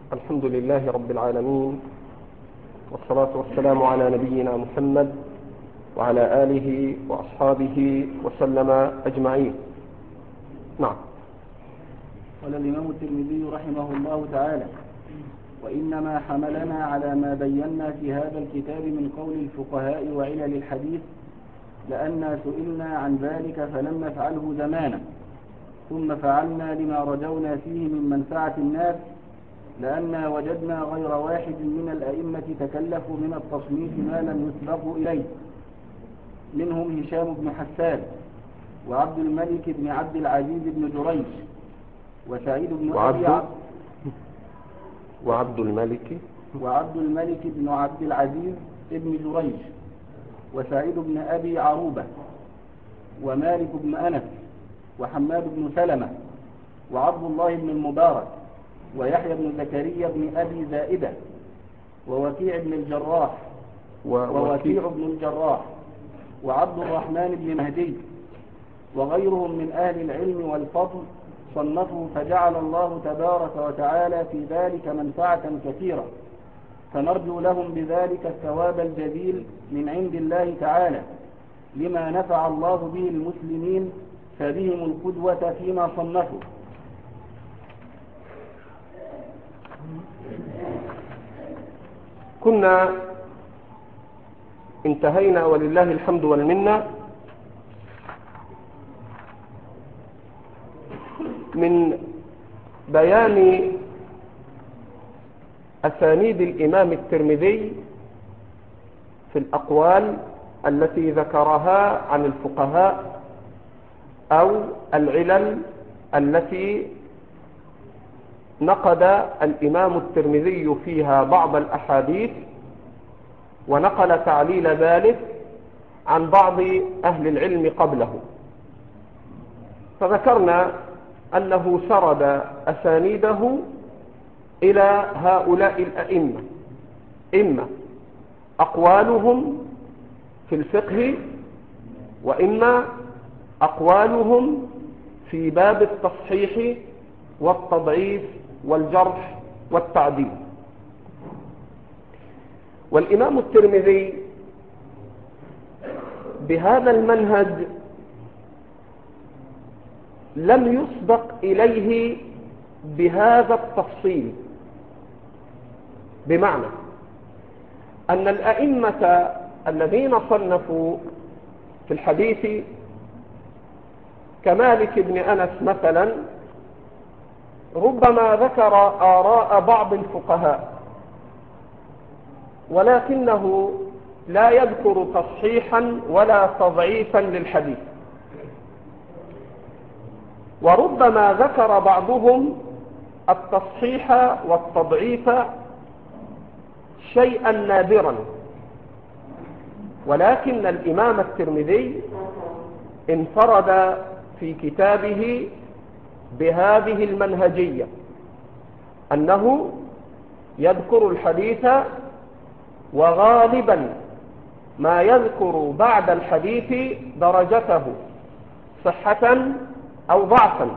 الحمد لله رب العالمين، والصلاة والسلام على نبينا محمد وعلى آله وأصحابه وسلم أجمعين. نعم. قال الإمام الترمذي رحمه الله تعالى: وإنما حملنا على ما بينا في هذا الكتاب من قول الفقهاء وعلل الحديث لأننا سئلنا عن ذلك فلم نفعله زمانا، ثم فعلنا لما رجونا فيه من منفعة الناس، لأننا وجدنا غير واحد من الأئمة تكلفوا من التصنيف ما لم يسبقوا إليه، منهم هشام بن حسان وعبد الملك بن عبد العزيز بن جريج وسعيد بن وعبد الملك بن عبد العزيز بن جريج وسعيد بن أبي عروبة ومالك بن أنس وحماد بن سلمة وعبد الله بن المبارك ويحيى بن زكريا بن أبي زائدة ووكيع بن الجراح وعبد الرحمن بن مهدي وغيرهم من أهل العلم والفضل صنفوا، فجعل الله تبارك وتعالى في ذلك منفعة كثيرة، فنرجو لهم بذلك الثواب الجزيل من عند الله تعالى لما نفع الله به المسلمين، فبهم القدوة فيما صنفوا. كنا انتهينا ولله الحمد والمنة من بيان أسانيد الإمام الترمذي في الأقوال التي ذكرها عن الفقهاء أو العلل التي نقد الإمام الترمذي فيها بعض الأحاديث ونقل تعليل ذلك عن بعض أهل العلم قبله. فذكرنا أنه سرد أسانيده إلى هؤلاء الأئمة، إما أقوالهم في الفقه وإما أقوالهم في باب التصحيح والتضعيف والجرح والتعديل. والإمام الترمذي بهذا المنهج لم يسبق إليه بهذا التفصيل، بمعنى أن الأئمة الذين صنفوا في الحديث كمالك بن أنس مثلا ربما ذكر آراء بعض الفقهاء، ولكنه لا يذكر تصحيحا ولا تضعيفا للحديث، وربما ذكر بعضهم التصحيح والتضعيف شيئا نادرا. ولكن الإمام الترمذي انفرد في كتابه بهذه المنهجية، أنه يذكر الحديث وغالبا ما يذكر بعد الحديث درجته صحة أو ضعفا،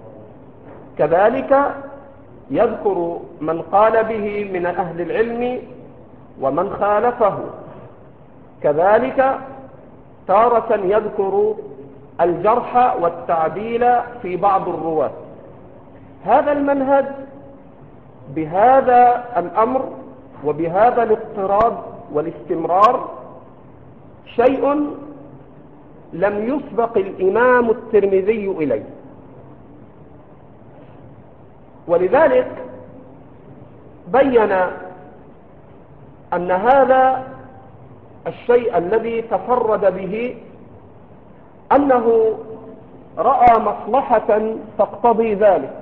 كذلك يذكر من قال به من أهل العلم ومن خالفه، كذلك تارة يذكر الجرح والتعديل في بعض الرواة. هذا المنهج بهذا الأمر وبهذا الاضطراد والاستمرار شيء لم يسبق الإمام الترمذي إليه، ولذلك بين أن هذا الشيء الذي تفرد به أنه رأى مصلحة تقتضي ذلك،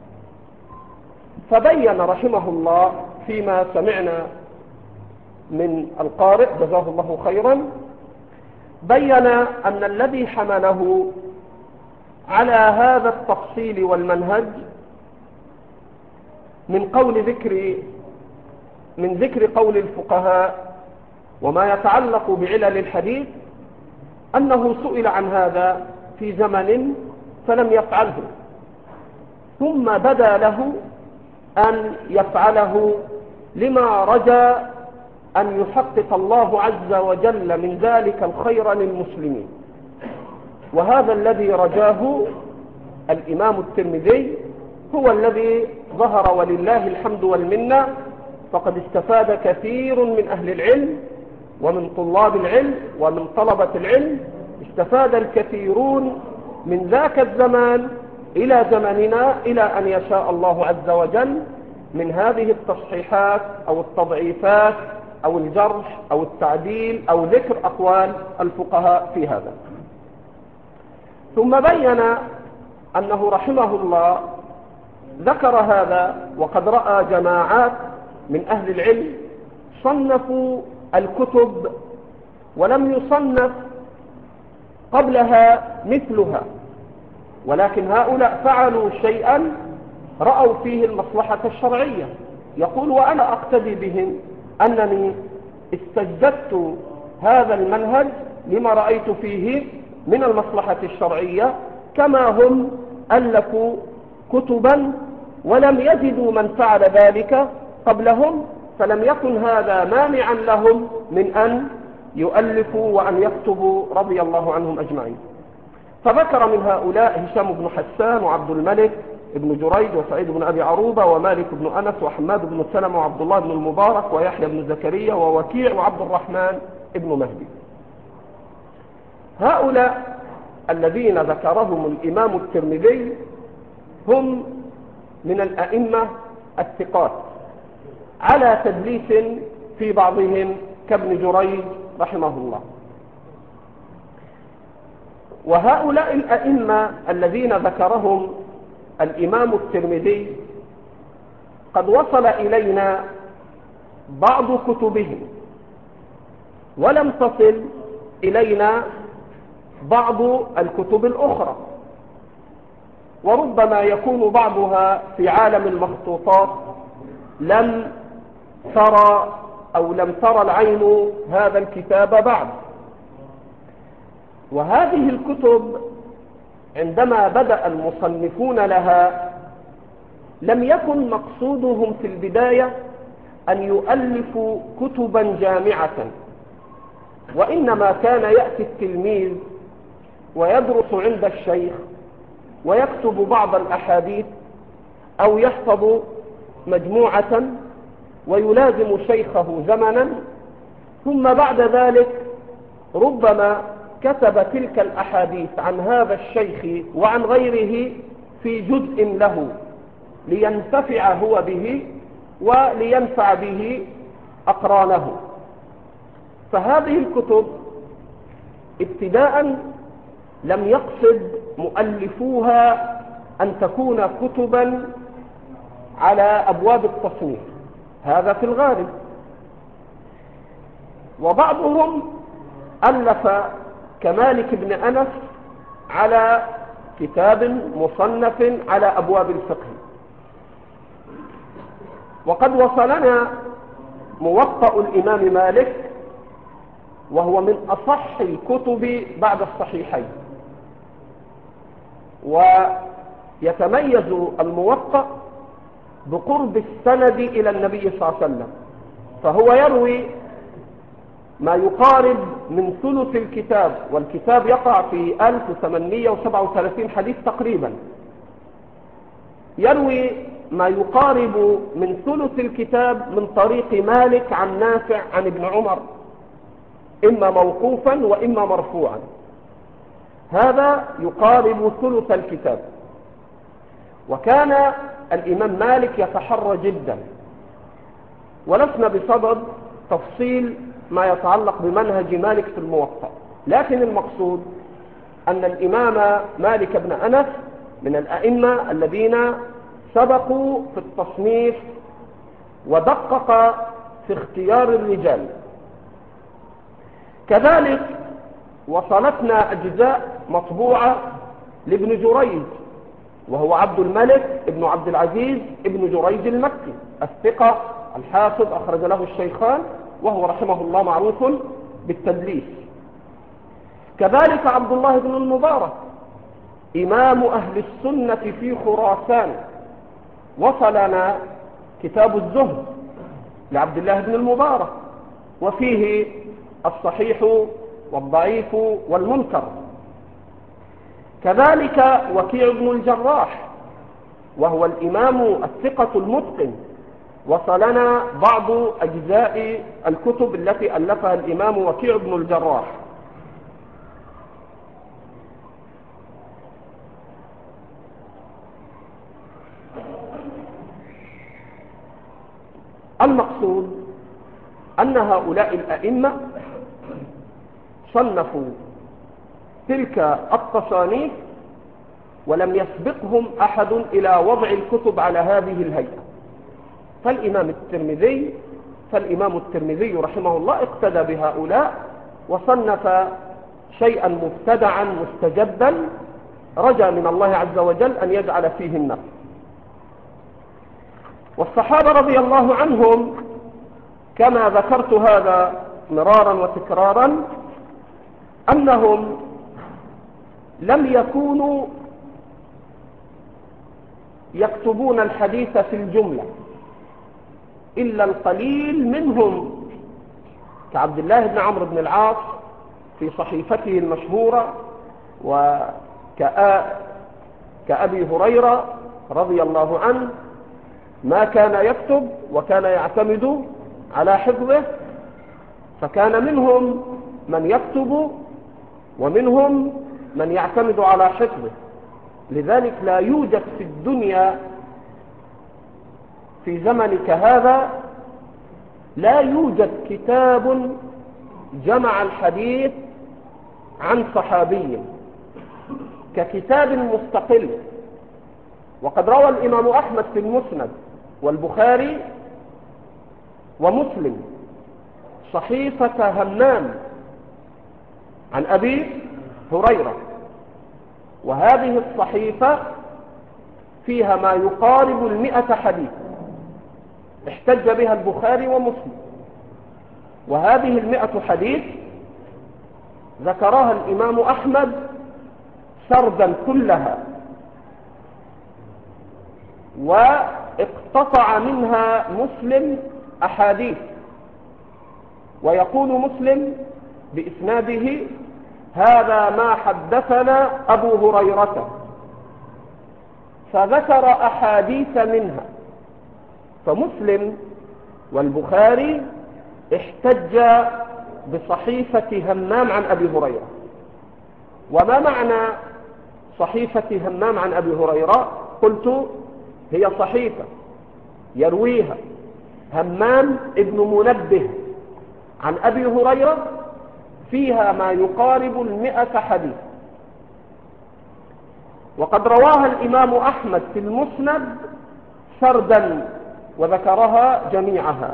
فبين رحمه الله فيما سمعنا من القارئ جزاه الله خيرا، بين أن الذي حمله على هذا التفصيل والمنهج من ذكر قول الفقهاء وما يتعلق بعلل الحديث أنه سئل عن هذا في زمن فلم يفعله، ثم بدا له أن يفعله لما رجى أن يحقق الله عز وجل من ذلك الخير للمسلمين. وهذا الذي رجاه الإمام الترمذي هو الذي ظهر ولله الحمد والمنة. فقد استفاد كثير من أهل العلم ومن طلاب العلم ومن طلبة العلم، استفاد الكثيرون من ذاك الزمان إلى زمننا، إلى أن يشاء الله عز وجل من هذه التصحيحات أو التضعيفات أو الجرح أو التعديل أو ذكر أقوال الفقهاء في هذا. ثم بين أنه رحمه الله ذكر هذا، وقد رأى جماعات من أهل العلم صنفوا الكتب ولم يصنف قبلها مثلها، ولكن هؤلاء فعلوا شيئا رأوا فيه المصلحة الشرعية. يقول: وأنا أقتدي بهم أنني استجدت هذا المنهج لما رأيت فيه من المصلحة الشرعية، كما هم ألفوا كتبا ولم يجدوا من فعل ذلك قبلهم، فلم يكن هذا مانعا لهم من أن يؤلفوا وأن يكتبوا رضي الله عنهم أجمعين. فذكر من هؤلاء هشام بن حسان وعبد الملك بن جريج وسعيد بن أبي عروبة ومالك بن أنس وحماد بن سلمة وعبد الله بن المبارك ويحيى بن زكريا ووكيع وعبد الرحمن بن مهدي. هؤلاء الذين ذكرهم الإمام الترمذي هم من الأئمة الثقات، على تدليس في بعضهم كابن جريج رحمه الله. وهؤلاء الأئمة الذين ذكرهم الإمام الترمذي قد وصل إلينا بعض كتبهم، ولم تصل إلينا بعض الكتب الأخرى، وربما يكون بعضها في عالم المخطوطات لم ترى العين هذا الكتاب بعد. وهذه الكتب عندما بدأ المصنفون لها لم يكن مقصودهم في البداية أن يؤلفوا كتبا جامعة، وإنما كان يأتي التلميذ ويدرس عند الشيخ ويكتب بعض الأحاديث أو يحفظ مجموعة ويلازم شيخه زمنا، ثم بعد ذلك ربما كتب تلك الأحاديث عن هذا الشيخ وعن غيره في جزء له لينتفع هو به ولينفع به أقرانه. فهذه الكتب ابتداء لم يقصد مؤلفوها أن تكون كتبا على أبواب التصنيف، هذا في الغالب. وبعضهم ألف كمالك بن أنس على كتاب مصنف على أبواب الفقه. وقد وصلنا موطأ الإمام مالك، وهو من أصح الكتب بعد الصحيحين، ويتميز الموطأ بقرب السند إلى النبي صلى الله عليه وسلم، فهو يروي ما يقارب من ثلث الكتاب، والكتاب يقع في 1837 حديث تقريبا، يروي ما يقارب من ثلث الكتاب من طريق مالك عن نافع عن ابن عمر، إما موقوفا وإما مرفوعا، هذا يقارب ثلث الكتاب. وكان الإمام مالك يتحرى جدا، ولسنا بصدد تفصيل ما يتعلق بمنهج مالك في الموطأ، لكن المقصود أن الإمام مالك بن أنس من الأئمة الذين سبقوا في التصنيف ودقق في اختيار الرجال. كذلك وصلتنا أجزاء مطبوعة لابن جريج، وهو عبد الملك ابن عبد العزيز ابن جريج المكي الثقة الحافظ، أخرج له الشيخان، وهو رحمه الله معروف بالتدليس. كذلك عبد الله بن المبارك إمام أهل السنة في خراسان، وصلنا كتاب الزهد لعبد الله بن المبارك، وفيه الصحيح والضعيف والمنكر. كذلك وكيع بن الجراح، وهو الإمام الثقة المتقن، وصلنا بعض أجزاء الكتب التي ألفها الإمام وكيع بن الجراح. المقصود أن هؤلاء الأئمة صنفوا تلك التصانيف ولم يسبقهم أحد إلى وضع الكتب على هذه الهيئة. فالإمام الترمذي رحمه الله اقتدى بهؤلاء وصنف شيئا مبتدعا مستجدا، رجا من الله عز وجل أن يجعل فيه النفع. والصحابة رضي الله عنهم كما ذكرت هذا مرارا وتكرارا أنهم لم يكونوا يكتبون الحديث في الجملة، إلا القليل منهم كعبد الله بن عمرو بن العاص في صحيفته المشهورة، وكأبي هريرة رضي الله عنه ما كان يكتب وكان يعتمد على حفظه، فكان منهم من يكتب ومنهم من يعتمد على حفظه. لذلك لا يوجد في الدنيا في زمنك هذا لا يوجد كتاب جمع الحديث عن صحابي ككتاب مستقل. وقد روى الإمام أحمد في المسند والبخاري ومسلم صحيفة همام عن أبي هريرة، وهذه الصحيفة فيها ما يقارب 100 حديث احتج بها البخاري ومسلم، وهذه 100 حديث ذكرها الإمام أحمد سردا كلها، واقتطع منها مسلم أحاديث، ويقول مسلم بإسناده: هذا ما حدثنا أبو هريرة، فذكر أحاديث منها. فمسلم والبخاري احتج بصحيفة همام عن أبي هريرة. وما معنى صحيفة همام عن أبي هريرة؟ قلت هي صحيفة يرويها همام ابن منبه عن أبي هريرة فيها ما يقارب 100 حديث، وقد رواها الإمام أحمد في المسند سردا وذكرها جميعها.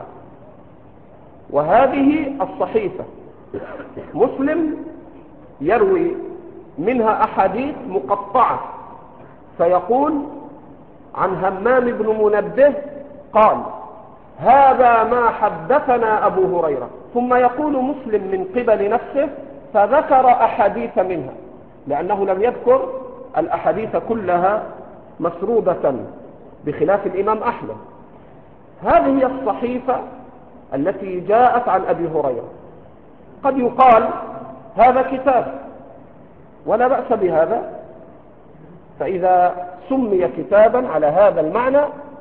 وهذه الصحيفة مسلم يروي منها أحاديث مقطعة، فيقول عن همام بن منبه قال: هذا ما حدثنا أبو هريرة، ثم يقول مسلم من قبل نفسه: فذكر أحاديث منها، لأنه لم يذكر الأحاديث كلها مسرودة بخلاف الإمام أحمد. هذه هي الصحيفة التي جاءت عن أبي هريرة. قد يقال هذا كتاب ولا بأس بهذا، فإذا سمي كتابا على هذا المعنى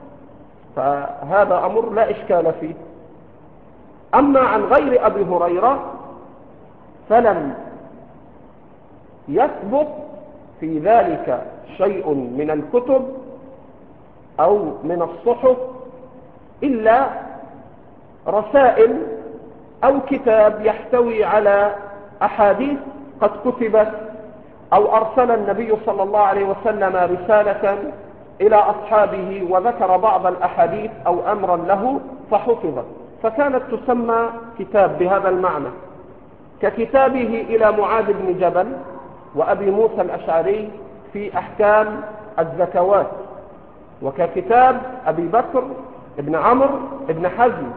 فهذا أمر لا إشكال فيه. أما عن غير أبي هريرة فلم يثبت في ذلك شيء من الكتب أو من الصحف إلا رسائل أو كتاب يحتوي على أحاديث قد كتبت، أو أرسل النبي صلى الله عليه وسلم رسالة إلى أصحابه وذكر بعض الأحاديث أو أمرا له فحفظت، فكانت تسمى كتاب بهذا المعنى، ككتابه إلى معاذ بن جبل وأبي موسى الأشعري في أحكام الزكوات، وككتاب أبي بكر ابن عمرو ابن حزم.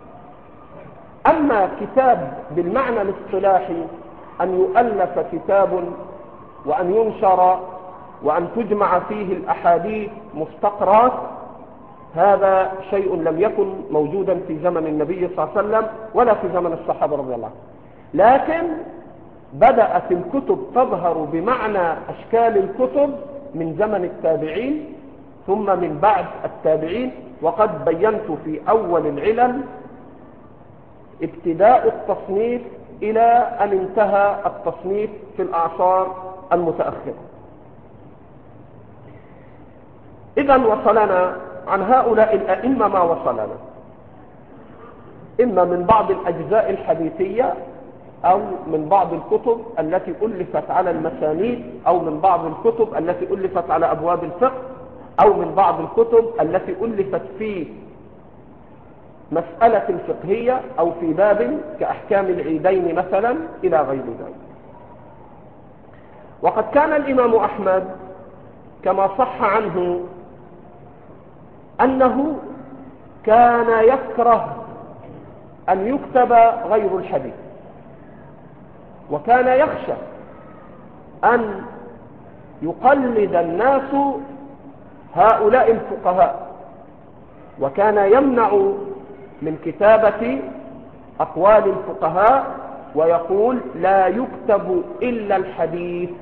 أما كتاب بالمعنى الاصطلاحي أن يؤلف كتاب وأن ينشر وأن تجمع فيه الأحاديث مستقرات، هذا شيء لم يكن موجودا في زمن النبي صلى الله عليه وسلم ولا في زمن الصحابة رضي الله عنهم. لكن بدأت الكتب تظهر بمعنى أشكال الكتب من زمن التابعين ثم من بعد التابعين. وقد بينت في أول العلل ابتداء التصنيف إلى أن انتهى التصنيف في الأعصار المتأخرة. إذن وصلنا عن هؤلاء الأئمة ما وصلنا، إما من بعض الأجزاء الحديثية أو من بعض الكتب التي ألفت على المسانيد، أو من بعض الكتب التي ألفت على أبواب الفقه، أو من بعض الكتب التي ألفت في مسألة فقهية أو في باب كأحكام العيدين مثلا إلى غير ذلك. وقد كان الإمام أحمد كما صح عنه أنه كان يكره أن يكتب غير الحديث، وكان يخشى أن يقلد الناس هؤلاء الفقهاء، وكان يمنع من كتابة أقوال الفقهاء ويقول لا يكتب إلا الحديث.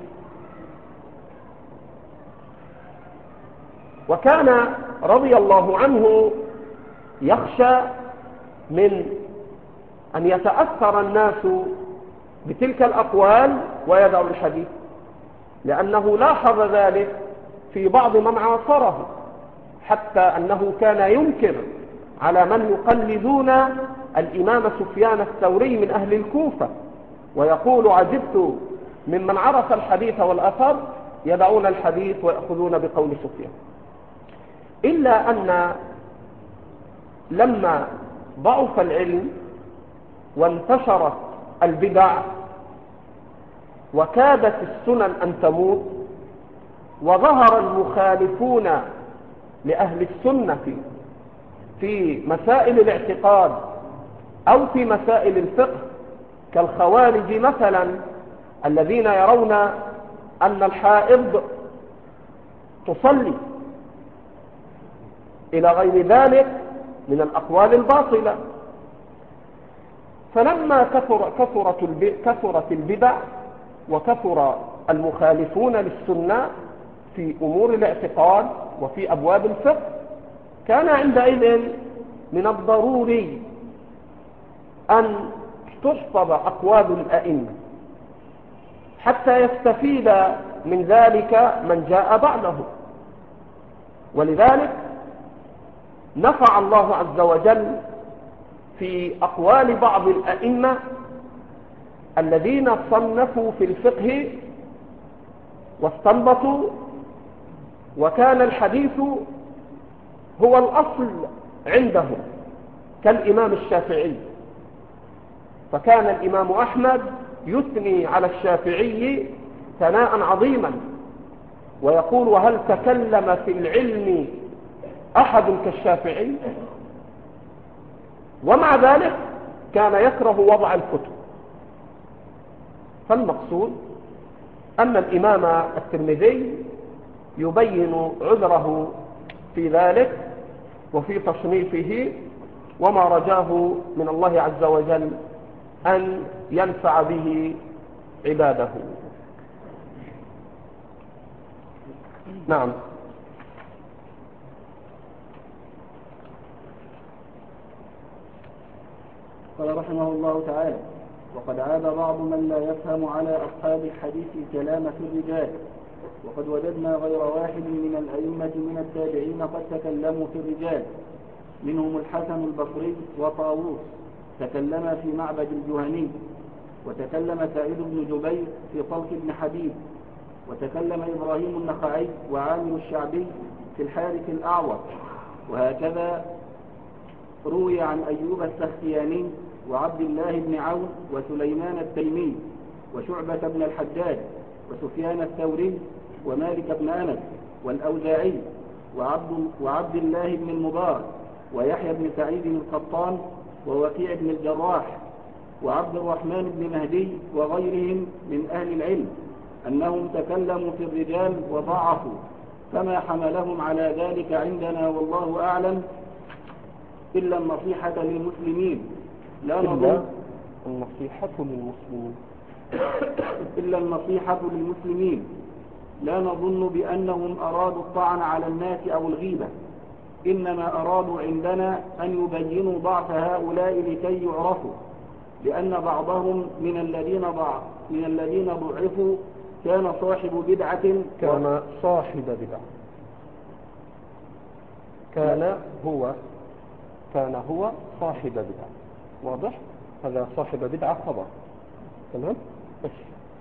وكان رضي الله عنه يخشى من أن يتأثر الناس بتلك الأقوال ويدعوا الحديث، لأنه لاحظ ذلك في بعض من عاصره، حتى أنه كان ينكر على من يقلدون الإمام سفيان الثوري من أهل الكوفة، ويقول عجبت ممن عرف الحديث والأثر يدعون الحديث ويأخذون بقول سفيان. إلا أن لما ضعف العلم وانتشرت البدع وكادت السنن أن تموت وظهر المخالفون لأهل السنة في مسائل الاعتقاد أو في مسائل الفقه كالخوارج مثلا، الذين يرون أن الحائض تصلي إلى غير ذلك من الأقوال الباطلة. فلما كثرت البدع وكثر المخالفون للسنة في أمور الاعتقاد وفي أبواب الفقه، كان عندئذ من الضروري أن تحفظ أقوال الأئمة حتى يستفيد من ذلك من جاء بعده. ولذلك نفع الله عز وجل في أقوال بعض الأئمة الذين صنفوا في الفقه واستنبطوا، وكان الحديث هو الأصل عندهم، كالإمام الشافعي. فكان الإمام أحمد يثني على الشافعي ثناء عظيما ويقول وهل تكلم في العلم أحد كالشافعي؟ ومع ذلك كان يكره وضع الكتب. فالمقصود أن الإمام الترمذي يبين عذره في ذلك وفي تصنيفه، وما رجاه من الله عز وجل أن ينفع به عباده. نعم. قال رحمه الله تعالى: وقد عاب بعض من لا يفهم على أصحاب الحديث الكلام في الرجال، وقد وجدنا غير واحد من الأئمة من التابعين قد تكلموا في الرجال، منهم الحسن البصري وطاووس تكلم في معبد الجهني، وتكلم سعيد بن جبير في طلق بن حبيب، وتكلم إبراهيم النخعي وعامر الشعبي في الحارث الأعور. وهكذا روي عن أيوب السختياني وعبد الله بن عون وسليمان التيمي وشعبة بن الحجاج وسفيان الثوري ومالك بن أنس والأوزاعي وعبد الله بن المبارك ويحيى بن سعيد القطان ووكيع بن الجراح وعبد الرحمن بن مهدي وغيرهم من أهل العلم أنهم تكلموا في الرجال وضعفوا فما حملهم على ذلك عندنا والله أعلم إلا النصيحة للمسلمين لا نظن النصيحة للمسلمين إلا النصيحة للمسلمين لا نظن بأنهم أرادوا الطعن على الناس أو الغيبة، إنما أرادوا عندنا أن يبينوا ضعف هؤلاء لكي يعرفوا، لأن بعضهم من الذين ضعفوا كان صاحب بدعة كان صاحب بدعة كان هو صاحب بدعة. واضح؟ هذا صاحب بدعة خبر. تمام؟ بس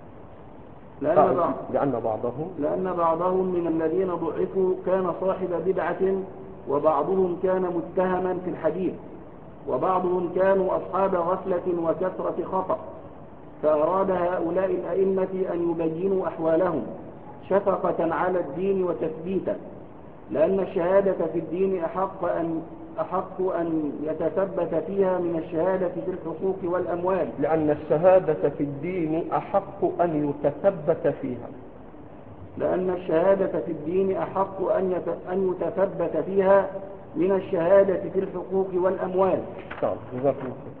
لأن بعضهم من الذين ضعفوا كان صاحب بدعة، وبعضهم كان متهما في الحديث، وبعضهم كانوا أصحاب غفلة وكثرة خطأ، فأراد هؤلاء الأئمة أن يبينوا أحوالهم شفقة على الدين وتثبيتا، لأن الشهادة في الدين أحق أن يتثبت فيها من الشهادة في الحقوق والأموال. لأن الشهادة في الدين أحق أن يتثبت فيها. لأن الشهادة في الدين أحق أن يتثبت فيها من الشهادة في الحقوق والأموال. جزاكم الله خير.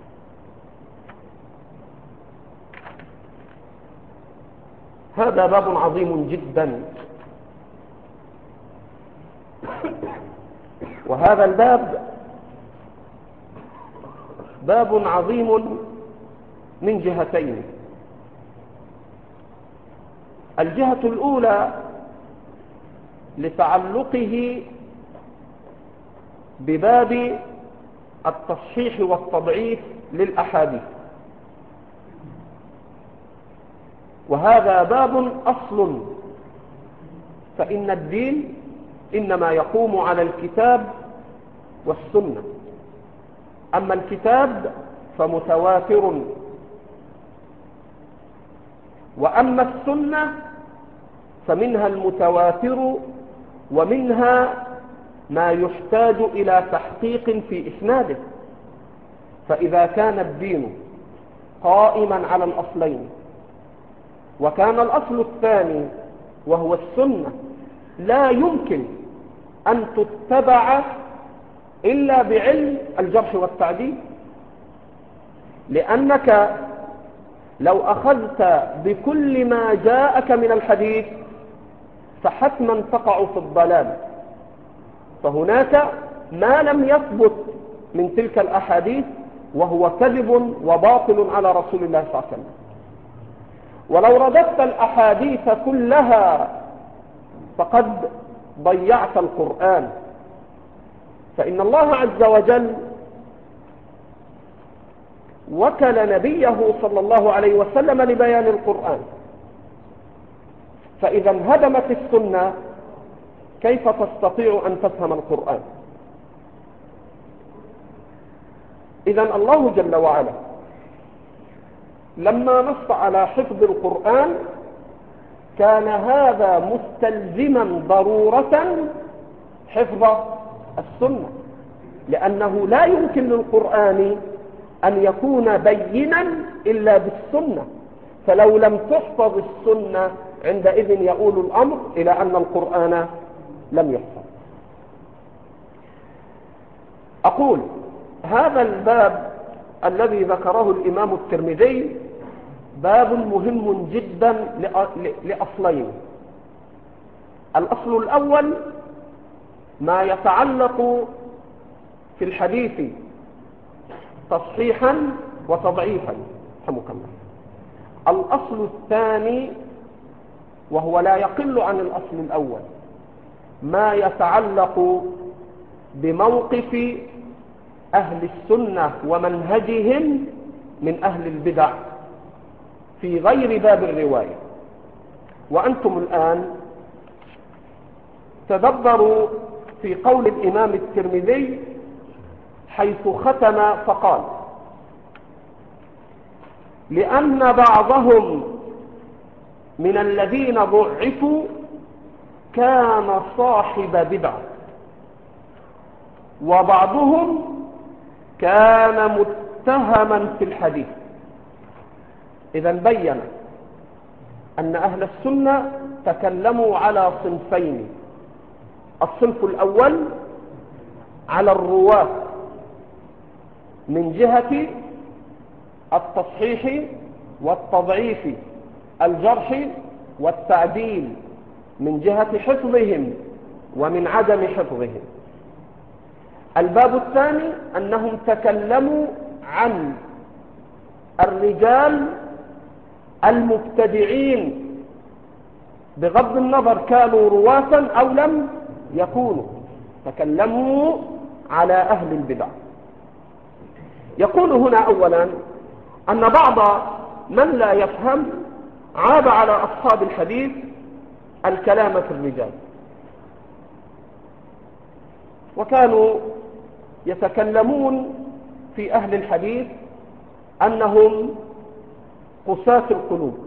هذا باب عظيم جدا، وهذا الباب باب عظيم من جهتين. الجهة الأولى لتعلقه بباب التصحيح والتضعيف للأحاديث، وهذا باب أصل، فإن الدين إنما يقوم على الكتاب والسنة. أما الكتاب فمتواتر، وأما السنة فمنها المتواتر ومنها ما يحتاج إلى تحقيق في إسناده. فإذا كان الدين قائما على الأصلين، وكان الأصل الثاني وهو السنة لا يمكن أن تتبع إلا بعلم الجرح والتعديل، لأنك لو أخذت بكل ما جاءك من الحديث فحتما تقع في الضلال. فهناك ما لم يثبت من تلك الأحاديث وهو كذب وباطل على رسول الله صلى الله عليه وسلم. ولو رددت الأحاديث كلها فقد ضيعت القرآن، فإن الله عز وجل وكل نبيه صلى الله عليه وسلم لبيان القرآن، فإذا انهدمت السنة كيف تستطيع أن تفهم القرآن؟ إذا الله جل وعلا لما نص على حفظ القرآن كان هذا مستلزما ضرورة حفظ السنة، لأنه لا يمكن للقرآن أن يكون بينا إلا بالسنة، فلو لم تحفظ السنة عندئذ يؤول الأمر إلى أن القرآن لم يحفظ. أقول هذا الباب الذي ذكره الإمام الترمذي باب مهم جدا لأصلين. الأصل الأول ما يتعلق في الحديث تصحيحا وتضعيفا، رحمك الله. الأصل الثاني وهو لا يقل عن الأصل الأول ما يتعلق بموقف أهل السنة ومنهجهم من أهل البدع في غير باب الرواية. وأنتم الآن تدبروا في قول الإمام الترمذي حيث ختم فقال: لأن بعضهم من الذين ضعفوا كان صاحب بدعة، وبعضهم كان متهما في الحديث. إذا بين أن أهل السنة تكلموا على صنفين: الصنف الأول على الرواة من جهة التصحيح والتضعيف، الجرح والتعديل، من جهة حفظهم ومن عدم حفظهم. الباب الثاني أنهم تكلموا عن الرجال المبتدعين بغض النظر كانوا رواة أو لم يكونوا، تكلموا على أهل البدع. يقول هنا أولا أن بعض من لا يفهم عاب على أصحاب الحديث الكلام في الرجال، وكانوا يتكلمون في أهل الحديث أنهم قساة القلوب،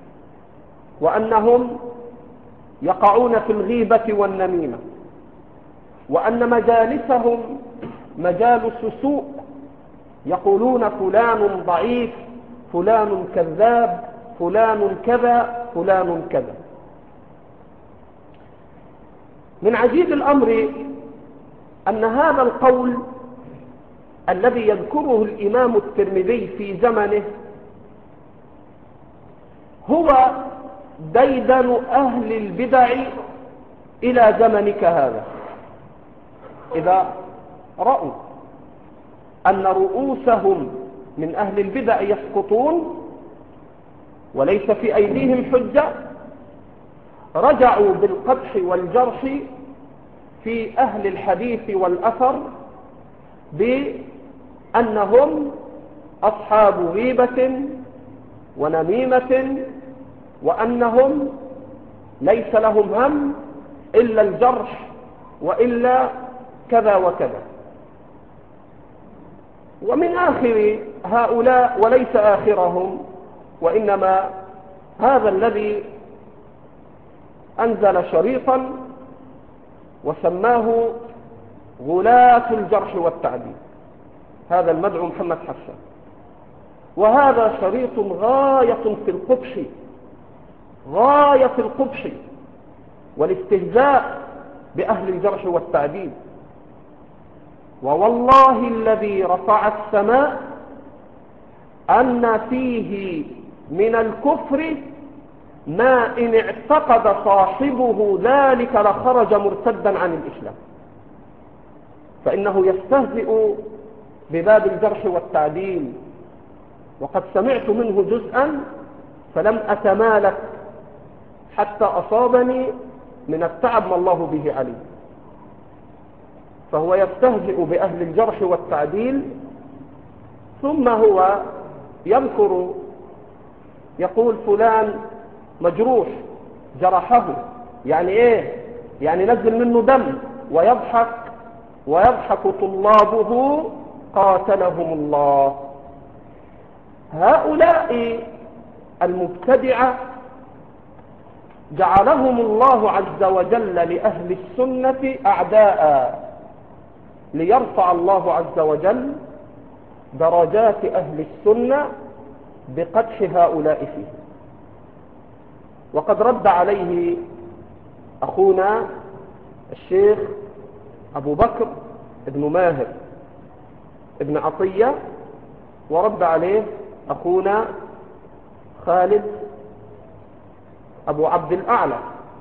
وأنهم يقعون في الغيبة والنميمة، وأن مجالسهم مجالس سوء، يقولون فلان ضعيف، فلان كذاب، فلان كذا، فلان كذا. من عجيب الأمر أن هذا القول الذي يذكره الإمام الترمذي في زمنه هو ديدن أهل البدع إلى زمنك هذا. إذا رأوا أن رؤوسهم من أهل البدع يسقطون وليس في أيديهم حجة، رجعوا بالقدح والجرح في أهل الحديث والأثر بأنهم أصحاب غيبة ونميمة، وأنهم ليس لهم هم إلا الجرح وإلا كذا وكذا. ومن آخر هؤلاء وليس آخرهم، وإنما هذا الذي أنزل شريطا وسماه غلاة الجرح والتعديل، هذا المدعو محمد حسن، وهذا شريط غاية في القبح، غاية في القبح والاستهزاء بأهل الجرح والتعديل. ووالله الذي رفع السماء أن فيه من الكفر ما إن اعتقد صاحبه ذلك لخرج مرتدا عن الإسلام، فإنه يستهزئ بباب الجرح والتعديل. وقد سمعت منه جزءا فلم أتمالك حتى أصابني من التعب ما الله به عليه. فهو يستهزئ بأهل الجرح والتعديل، ثم هو يذكر يقول فلان مجروح، جرحه يعني ايه؟ يعني نزل منه دم، ويضحك طلابه قاتلهم الله. هؤلاء المبتدعة جعلهم الله عز وجل لأهل السنة أعداء، ليرفع الله عز وجل درجات أهل السنة بقدح هؤلاء فيه. وقد رد عليه أخونا الشيخ أبو بكر ابن ماهر ابن عطية، ورد عليه أخونا خالد أبو عبد الأعلى،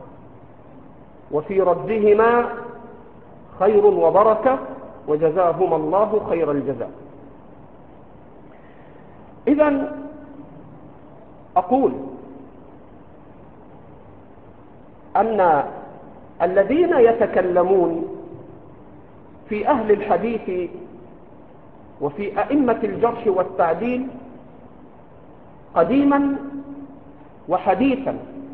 وفي ردهما خير وبركة وجزاهما الله خير الجزاء. إذن أقول أن الذين يتكلمون في أهل الحديث وفي أئمة الجرح والتعديل قديما وحديثا،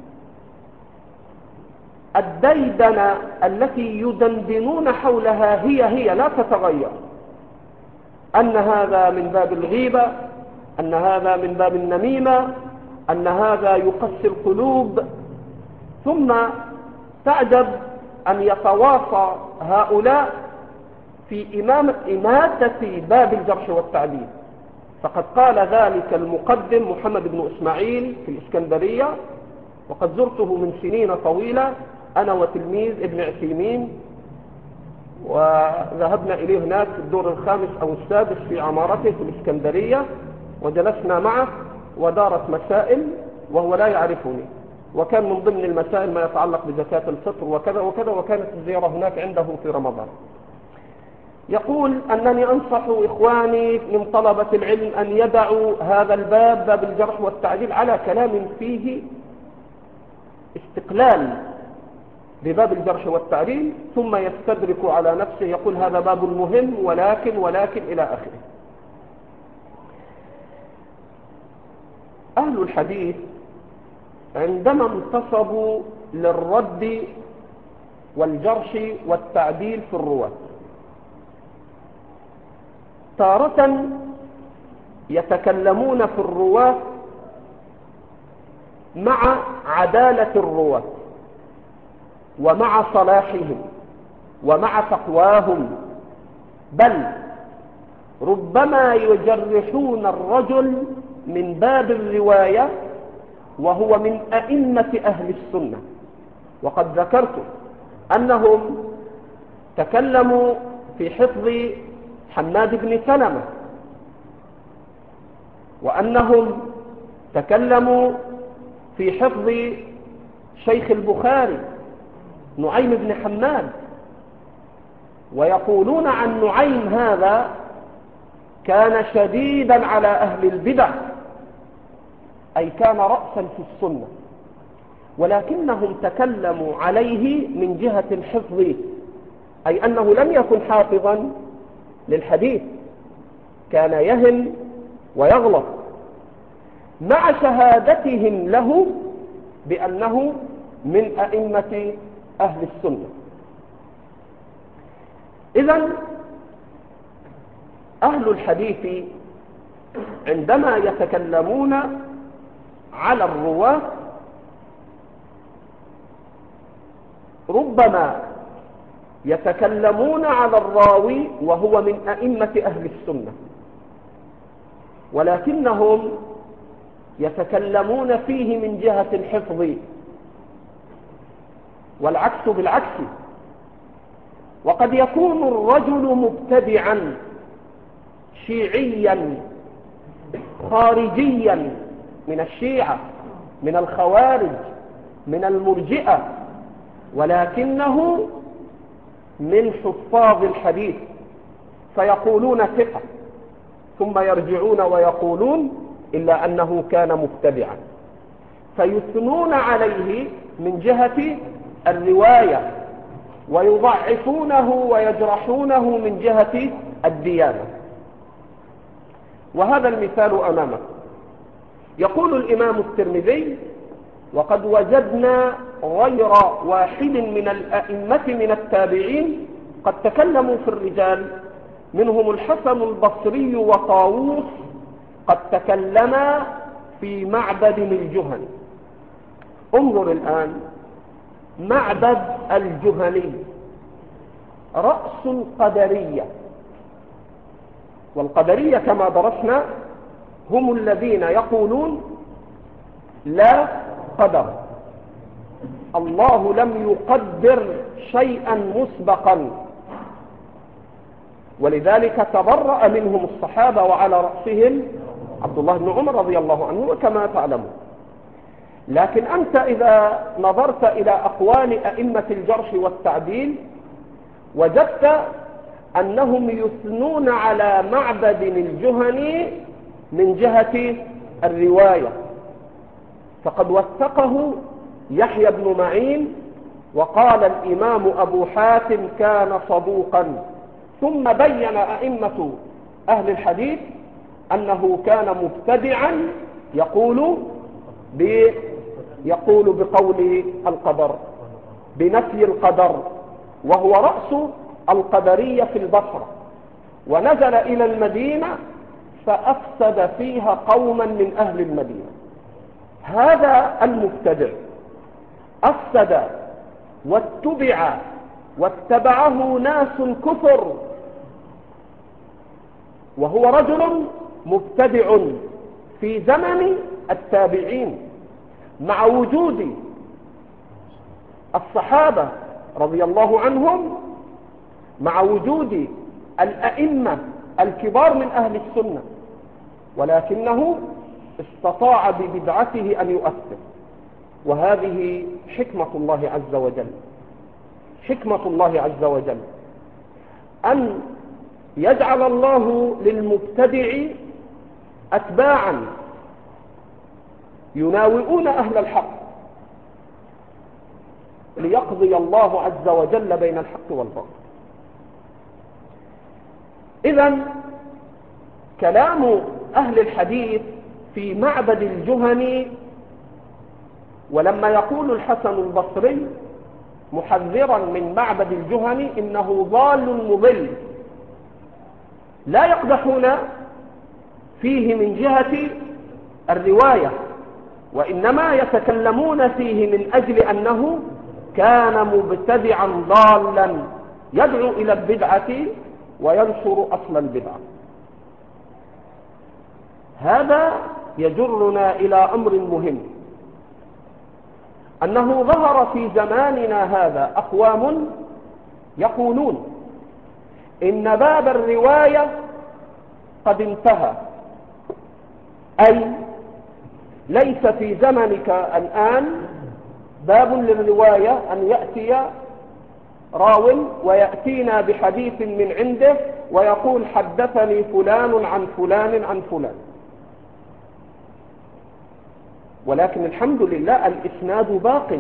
الديدنة التي يدندنون حولها هي لا تتغير، أن هذا من باب الغيبة، أن هذا من باب النميمة، أن هذا يقسي القلوب. ثم تعجب أن يتواصى هؤلاء في إماتة باب الجرح والتعديل. فقد قال ذلك المقدم محمد بن إسماعيل في الإسكندرية، وقد زرته من سنين طويلة أنا وتلميذ ابن عثيمين وذهبنا إليه هناك في الدور الخامس أو السادس في عمارته في الإسكندرية، وجلسنا معه ودارت مسائل وهو لا يعرفني، وكان من ضمن المسائل ما يتعلق بزكاة الفطر وكذا وكذا، وكانت الزيارة هناك عنده في رمضان. يقول أنني أنصح إخواني من طلبة العلم أن يدعوا هذا الباب، باب الجرح والتعديل، على كلام فيه استقلال بباب الجرح والتعديل، ثم يستدرك على نفسه يقول هذا باب مهم ولكن إلى آخره. أهل الحديث عندما انتصبوا للرد والجرح والتعديل في الرواة، تارة يتكلمون في الرواة مع عدالة الرواة ومع صلاحهم ومع تقواهم، بل ربما يجرحون الرجل من باب الرواية وهو من أئمة أهل السنة. وقد ذكرت أنهم تكلموا في حفظ حماد بن سلمة، وأنهم تكلموا في حفظ شيخ البخاري نعيم بن حماد، ويقولون عن نعيم هذا كان شديدا على أهل البدع، أي كان رأسا في السنة، ولكنهم تكلموا عليه من جهة الحفظ، أي أنه لم يكن حافظا للحديث، كان يهن ويغلط، مع شهادتهم له بأنه من أئمة أهل السنة. إذن أهل الحديث عندما يتكلمون على الرواة ربما يتكلمون على الراوي وهو من أئمة أهل السنة، ولكنهم يتكلمون فيه من جهة الحفظ، والعكس بالعكس. وقد يكون الرجل مبتدعا شيعيا خارجيا من الشيعة، من الخوارج، من المرجئة، ولكنه من حفاظ الحديث، فيقولون ثقة، ثم يرجعون ويقولون إلا أنه كان مبتدعا، فيثنون عليه من جهة الرواية ويضعفونه ويجرحونه من جهة الديانة. وهذا المثال أمامك. يقول الإمام الترمذي: وقد وجدنا غير واحد من الأئمة من التابعين قد تكلموا في الرجال، منهم الحسن البصري وطاووس قد تكلما في معبد الجهني. انظر الآن، معبد الجهني رأس القدرية، والقدرية كما درسنا هم الذين يقولون لا قدر، الله لم يقدر شيئا مسبقا، ولذلك تبرأ منهم الصحابة وعلى رأسهم عبد الله بن عمر رضي الله عنه كما تعلمون. لكن أنت إذا نظرت إلى أقوال أئمة الجرح والتعديل وجدت أنهم يثنون على معبد الجهني من جهة الرواية، فقد وثقه يحيى بن معين، وقال الإمام أبو حاتم كان صدوقا، ثم بين أئمة أهل الحديث أنه كان مبتدعا يقول بقول القدر، بنفي القدر، وهو رأس القدرية في البصرة، ونزل إلى المدينة فأفسد فيها قوما من أهل المدينة. هذا المبتدع أفسد واتبعه ناس كثر، وهو رجل مبتدع في زمن التابعين، مع وجود الصحابة رضي الله عنهم مع وجود الأئمة الكبار من أهل السنة، ولكنه استطاع ببدعته أن يؤثر. وهذه حكمة الله عز وجل، حكمة الله عز وجل أن يجعل الله للمبتدع أتباعا يناوئون أهل الحق ليقضي الله عز وجل بين الحق والباطل. إذن كلام أهل الحديث في معبد الجهني، ولما يقول الحسن البصري محذرا من معبد الجهني إنه ضال مضل، لا يقدحون فيه من جهة الرواية، وإنما يتكلمون فيه من أجل أنه كان مبتدعا ضالا يدعو إلى البدعة وينشر أصل البدعة. هذا يجرنا إلى أمر مهم، أنه ظهر في زماننا هذا أقوام يقولون إن باب الرواية قد انتهى، أي ليس في زمنك الآن باب للرواية أن يأتي راو ويأتينا بحديث من عنده ويقول حدثني فلان عن فلان عن فلان. ولكن الحمد لله الإسناد باق،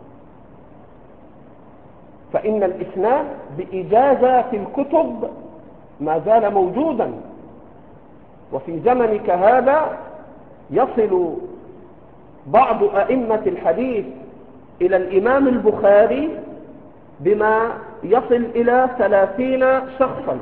فإن الإسناد بإجازة الكتب ما زال موجودا. وفي زمنك هذا يصل بعض أئمة الحديث إلى الإمام البخاري بما يصل إلى 30 شخصا.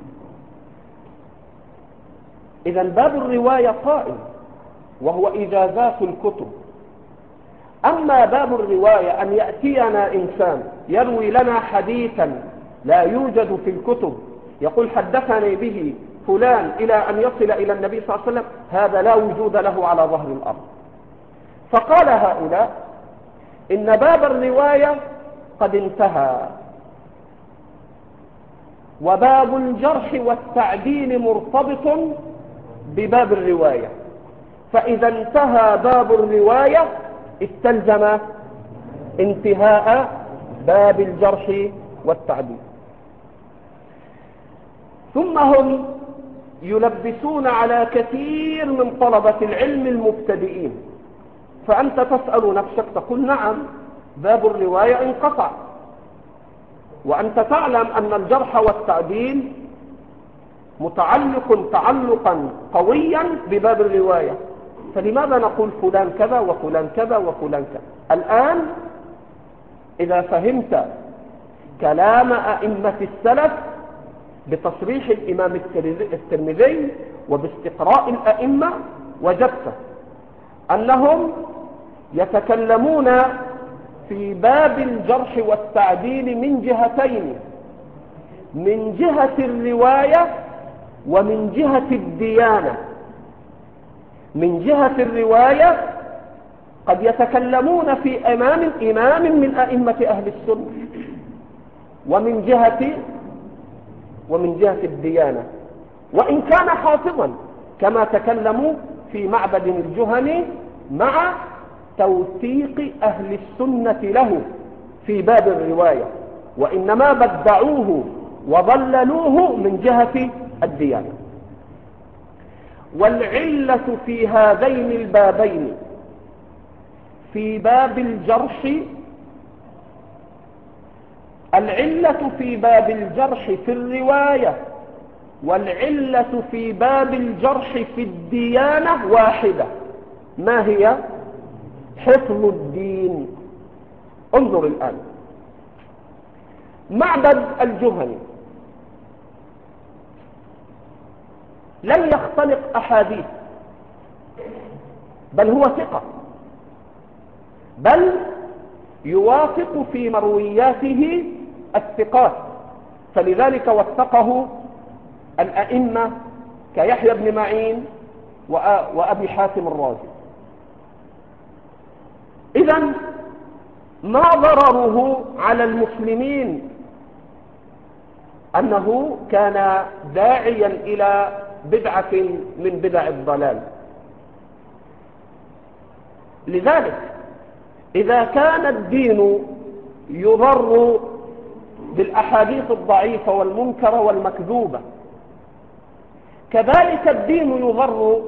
إذن باب الرواية قائم وهو إجازات الكتب. أما باب الرواية أن يأتينا إنسان يروي لنا حديثا لا يوجد في الكتب يقول حدثني به فلان إلى أن يصل إلى النبي صلى الله عليه وسلم، هذا لا وجود له على ظهر الأرض. فقال هؤلاء إن باب الرواية قد انتهى، وباب الجرح والتعديل مرتبط بباب الرواية، فإذا انتهى باب الرواية استلزم انتهاء باب الجرح والتعديل. ثم هم يلبسون على كثير من طلبة العلم المبتدئين، فأنت تسأل نفسك تقول نعم باب الرواية انقطع، وأنت تعلم أن الجرح والتعديل متعلق تعلقا قويا بباب الرواية، فلماذا نقول فلان كذا وفلان كذا وفلان كذا؟ الآن إذا فهمت كلام أئمة السلف بتصريح الإمام الترمذي وباستقراء الأئمة وجدت أنهم يتكلمون في باب الجرح والتعديل من جهتين، من جهة الرواية ومن جهة الديانة. من جهة الرواية قد يتكلمون في إمام من أئمة أهل السنة، ومن جهة الديانة، وإن كان حافظا كما تكلموا في معبد الجهني مع توثيق أهل السنة له في باب الرواية، وإنما بدعوه وضللوه من جهة الديانة. والعلة في هذين البابين في باب الجرح، العلة في باب الجرح في الرواية والعلة في باب الجرح في الديانة واحدة، ما هي؟ حفظ الدين. انظر الآن معبد الجهني لن يختلق أحاديث، بل هو ثقة، بل يوافق في مروياته الثقات، فلذلك وثقه الأئمة كيحيى بن معين وأبي حاتم الرازي. إذن ما ضرره على المسلمين أنه كان داعيا إلى بدعة من بدع الضلال. لذلك إذا كان الدين يضر بالأحاديث الضعيفة والمنكرة والمكذوبة، كذلك الدين يضر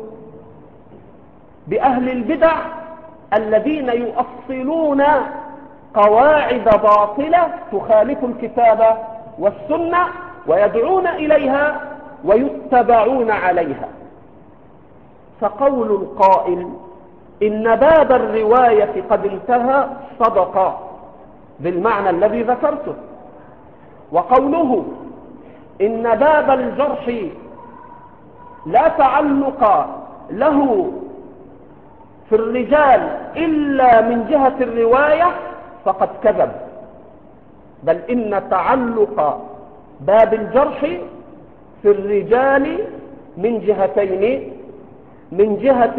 بأهل البدع الذين يؤصلون قواعد باطلة تخالف الكتاب والسنة ويدعون إليها ويتبعون عليها. فقول القائل إن باب الرواية قد انتهى صدق بالمعنى الذي ذكرته، وقوله إن باب الجرح لا تعلق له في الرجال إلا من جهة الرواية فقد كذب، بل إن تعلق باب الجرح في الرجال من جهتين، من جهة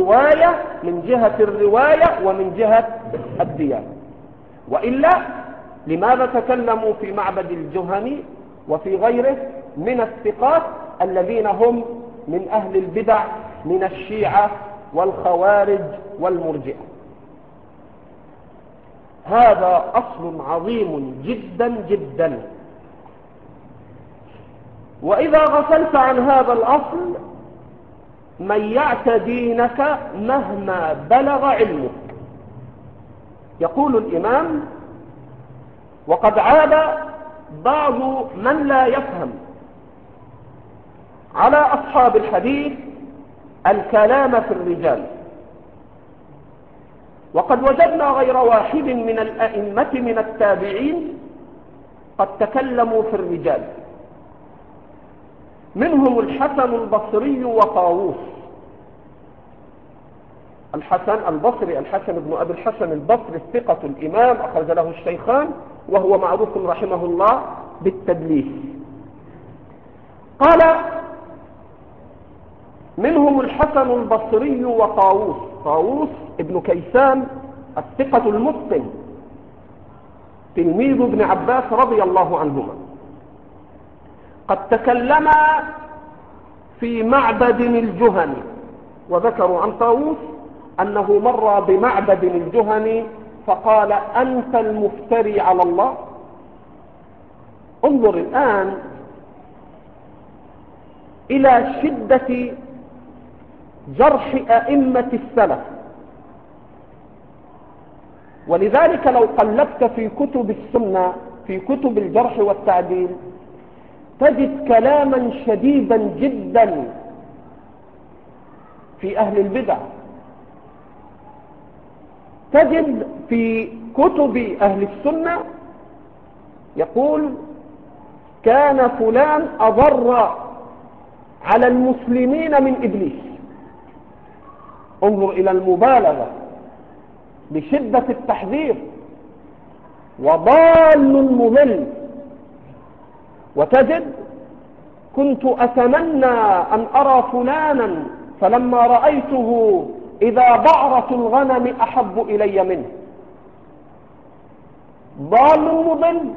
الرواية ومن جهة الديانة. وإلا لماذا تكلموا في معبد الجهني وفي غيره من الثقات الذين هم من أهل البدع من الشيعة والخوارج والمرجئة؟ هذا أصل عظيم جدا جدا، وإذا غفلت عن هذا الأصل ميعت دينك مهما بلغ علمك. يقول الإمام: وقد عاب بعض من لا يفهم على أصحاب الحديث الكلام في الرجال، وقد وجدنا غير واحد من الأئمة من التابعين قد تكلموا في الرجال، منهم الحسن البصري وطاووس. الحسن البصري الحسن بن أبي الحسن البصري الثقة الإمام، أخرج له الشيخان، وهو معروف رحمه الله بالتدليس. قال منهم الحسن البصري وطاووس، طاووس ابن كيسان الثقة المتقن تلميذ ابن عباس رضي الله عنهما، قد تكلم في معبد الجهني، وذكروا عن طاووس أنه مر بمعبد الجهني فقال: أنت المفتري على الله. انظر الآن إلى شدة جرح أئمة السلف. ولذلك لو قلبت في كتب السنة في كتب الجرح والتعديل تجد كلاما شديدا جدا في أهل البدع. تجد في كتب أهل السنة يقول: كان فلان أضر على المسلمين من إبليس. انظر إلى المبالغة بشدة التحذير، وضال مضل. وتجد: كنت أتمنى أن أرى فلانا فلما رأيته إذا بعرة الغنم أحب إلي منه. ضال مضل،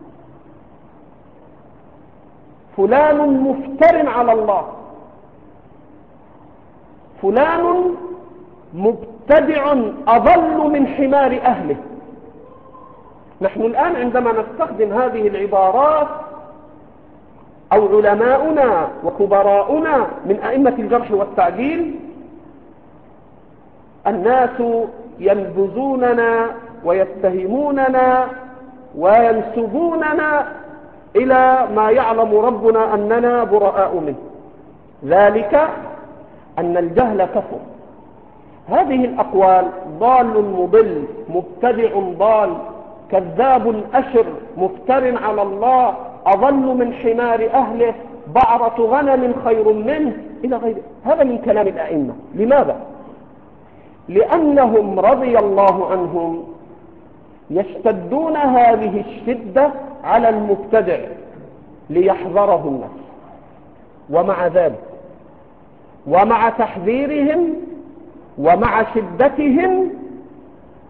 فلان مفتر على الله، فلان مبتدع أضل من حمار أهله. نحن الآن عندما نستخدم هذه العبارات أو علماؤنا وكبراؤنا من أئمة الجرح والتعديل الناس ينبذوننا ويتهموننا وينسبوننا إلى ما يعلم ربنا أننا براء منه، ذلك أن الجهل كفر. هذه الأقوال: ضال مضل، مبتدع ضال، كذاب أشر، مفتر على الله، أضل من حمار أهله، بعرة غنم خير منه، إلى غيره. هذا من كلام الأئمة. لماذا؟ لأنهم رضي الله عنهم يشتدون هذه الشدة على المبتدع ليحذره الناس. ومع ذلك ومع تحذيرهم ومع شدتهم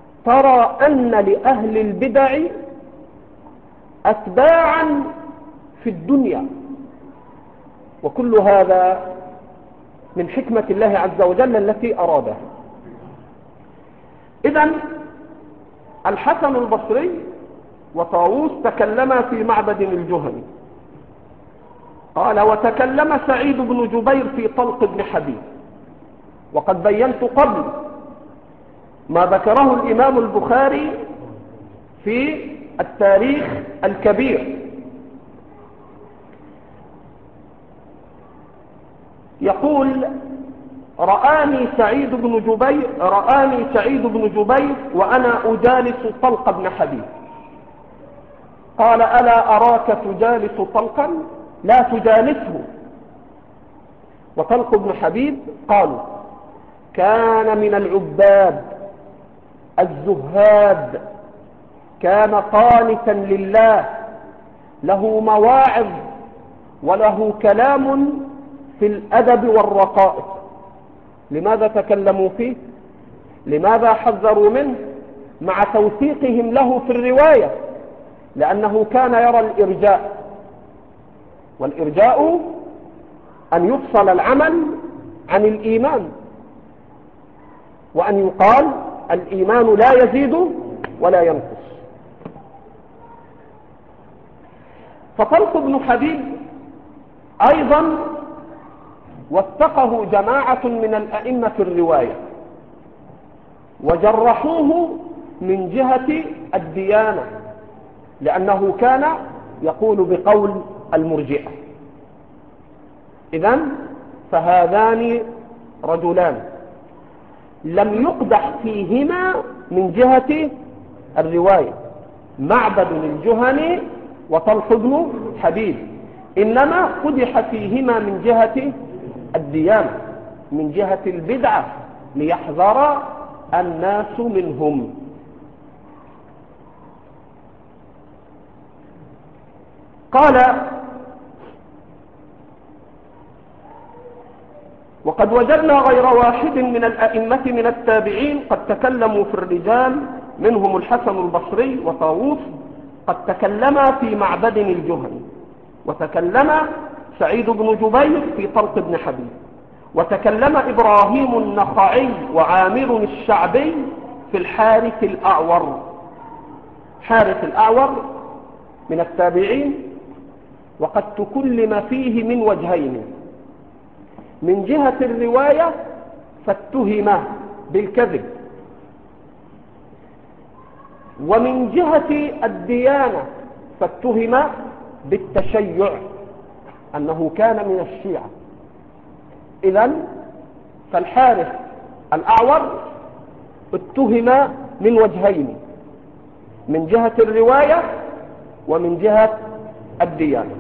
ترى أن لأهل البدع أتباعا في الدنيا، وكل هذا من حكمة الله عز وجل التي أرادها. إذن الحسن البصري وطاووس تكلما في معبد الجهني. قال: وتكلم سعيد بن جبير في طلق بن حبيب. وقد بينت قبل ما ذكره الإمام البخاري في التاريخ الكبير. يقول: رآني سعيد بن جبير وأنا أجالس طلق بن حبيب. قال: ألا أراك تجالس طلقا؟ لا تجالسه. وطلق بن حبيب قالوا كان من العباد الزهاد، كان قانتا لله، له مواعظ وله كلام في الأدب والرقائق. لماذا تكلموا فيه؟ لماذا حذروا منه مع توثيقهم له في الرواية؟ لأنه كان يرى الإرجاء، والإرجاء أن يفصل العمل عن الإيمان، وأن يقال الإيمان لا يزيد ولا ينقص. فطلق بن حبيب أيضا وثقه جماعة من الأئمة في الرواية، وجرحوه من جهة الديانة، لأنه كان يقول بقول المرجئة. إذن فهذان رجلان لم يقدح فيهما من جهة الرواية، معبد الجهني وطلق بن حبيب، إنما قدح فيهما من جهة الديانة، من جهة البدعة، ليحذر الناس منهم. قال: وقد وجدنا غير واحد من الأئمة من التابعين قد تكلموا في الرجال، منهم الحسن البصري وطاووس قد تكلما في معبد الجهني، وتكلم سعيد بن جبير في طلق بن حبيب، وتكلم إبراهيم النخعي وعامر الشعبي في الحارث الأعور. حارث الأعور من التابعين، وقد تكلم فيه من وجهين: من جهة الرواية فاتهم بالكذب، ومن جهة الديانة فاتهم بالتشيع، أنه كان من الشيعة. إذن فالحارث الأعور اتهم من وجهين: من جهة الرواية ومن جهة الديانة.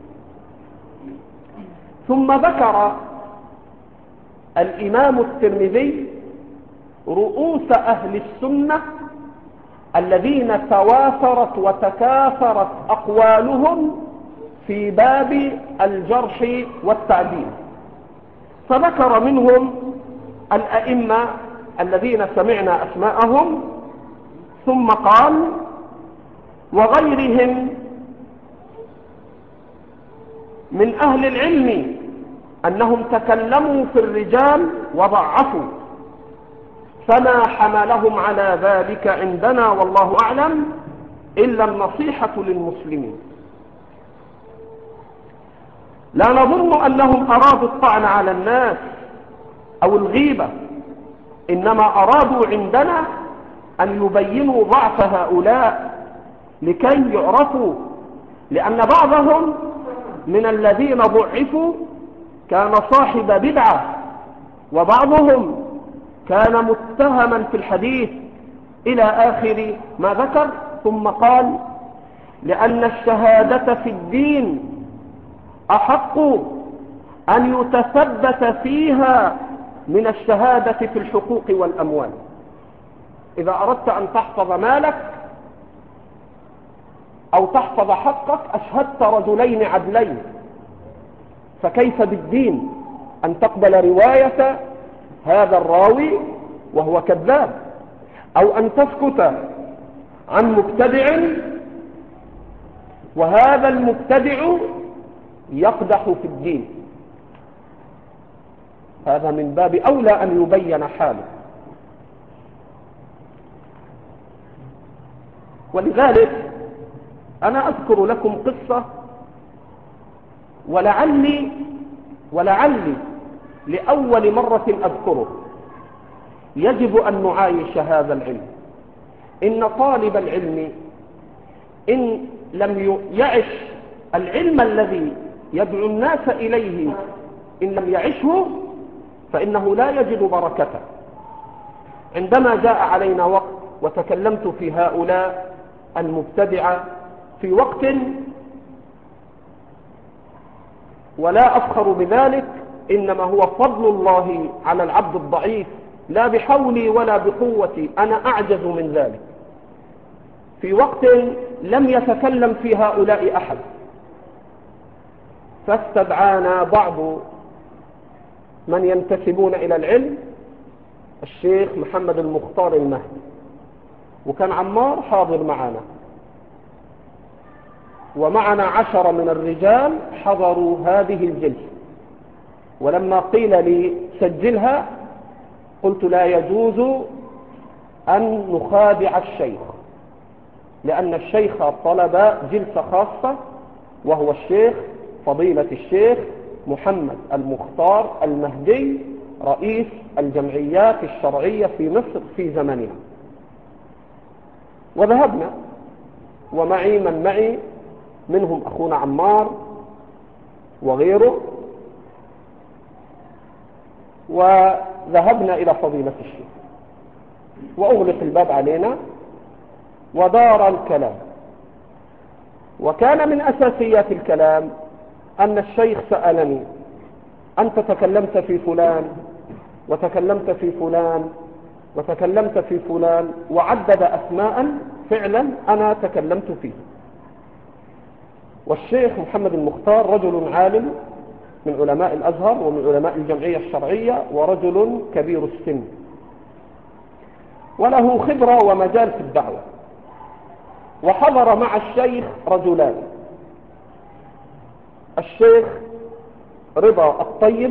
ثم ذكر الإمام الترمذي رؤوس أهل السنة الذين توافرت وتكاثرت أقوالهم في باب الجرح والتعديل، فذكر منهم الأئمة الذين سمعنا أسماءهم، ثم قال: وغيرهم من أهل العلم أنهم تكلموا في الرجال وضعفوا، فما حملهم على ذلك عندنا والله أعلم إلا النصيحة للمسلمين. لا نظن أنهم أرادوا الطعن على الناس أو الغيبة، إنما أرادوا عندنا أن يبينوا ضعف هؤلاء لكي يعرفوا، لأن بعضهم من الذين ضعفوا كان صاحب بدعة، وبعضهم كان متهما في الحديث، إلى آخر ما ذكر. ثم قال: لأن الشهادة في الدين أحق أن يتثبت فيها من الشهادة في الحقوق والأموال. إذا أردت أن تحفظ مالك أو تحفظ حقك أشهدت رجلين عدلين، فكيف بالدين أن تقبل رواية هذا الراوي وهو كذاب، أو أن تسكت عن مبتدع وهذا المبتدع يقدح في الدين، هذا من باب أولى أن يبين حاله. ولذلك أنا أذكر لكم قصة، ولعلي لأول مرة أذكره يجب أن نعايش هذا العلم. إن طالب العلم إن لم يعش العلم الذي يدعو الناس إليه، إن لم يعشه فإنه لا يجد بركته. عندما جاء علينا وقت وتكلمت في هؤلاء المبتدعة في وقت، ولا أفخر بذلك، إنما هو فضل الله على العبد الضعيف، لا بحولي ولا بقوتي، أنا أعجز من ذلك. في وقت لم يتكلم في هؤلاء أحد، فاستدعانا بعض من ينتسبون إلى العلم، الشيخ محمد المختار المهدي، وكان عمار حاضر معنا، ومعنا 10 من الرجال حضروا هذه الجلسة. ولما قيل لي سجلها قلت لا يجوز أن نخادع الشيخ، لأن الشيخ طلب جلسة خاصة، وهو الشيخ فضيلة الشيخ محمد المختار المهدي، رئيس الجمعيات الشرعية في مصر في زمننا. وذهبنا، ومعي من معي، منهم أخونا عمار وغيره، وذهبنا إلى فضيلة الشيخ، وأغلق الباب علينا ودار الكلام. وكان من أساسيات الكلام أن الشيخ سألني: أنت تكلمت في فلان وتكلمت في فلان وتكلمت في فلان، وعدد أسماء فعلا أنا تكلمت فيه. والشيخ محمد المختار رجل عالم من علماء الأزهر ومن علماء الجمعية الشرعية، ورجل كبير السن وله خبرة ومجال في الدعوة. وحضر مع الشيخ رجلان: الشيخ رضا الطيب،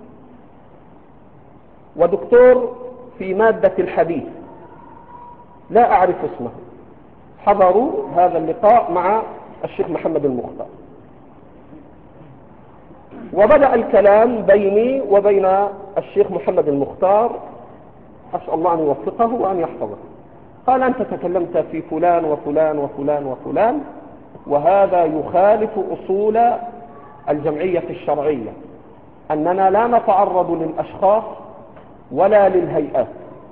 ودكتور في مادة الحديث لا أعرف اسمه، حضروا هذا اللقاء مع الشيخ محمد المختار. وبدأ الكلام بيني وبين الشيخ محمد المختار، أسأل الله أن يوفقه وأن يحفظه. قال: أنت تكلمت في فلان وفلان وفلان وفلان، وهذا يخالف أصول الجمعية الشرعية، أننا لا نتعرض للأشخاص ولا للهيئات،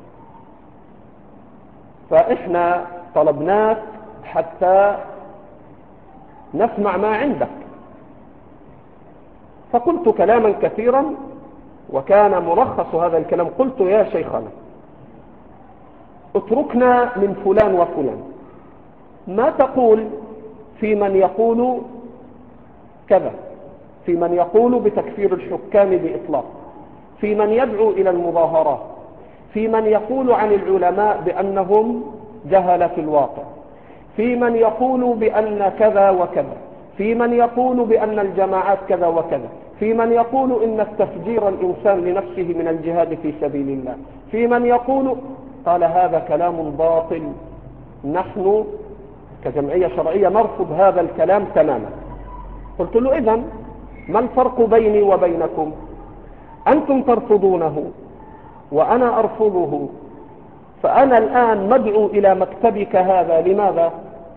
فإحنا طلبناك حتى نسمع ما عندك. فقلت كلاما كثيرا، وكان ملخص هذا الكلام: قلت: يا شيخنا، اتركنا من فلان وفلان، ما تقول في من يقول كذا، في من يقول بتكفير الحكام بإطلاق، في من يدعو إلى المظاهرات، في من يقول عن العلماء بأنهم جهلة في الواقع، في من يقول بأن كذا وكذا، في من يقول بأن الجماعات كذا وكذا، في من يقول إن التفجير الإنسان لنفسه من الجهاد في سبيل الله، في من يقول. قال: هذا كلام باطل، نحن كجمعية شرعية نرفض هذا الكلام تماما. قلت له: إذن ما الفرق بيني وبينكم؟ أنتم ترفضونه وأنا أرفضه، فأنا الآن مدعو إلى مكتبك هذا، لماذا؟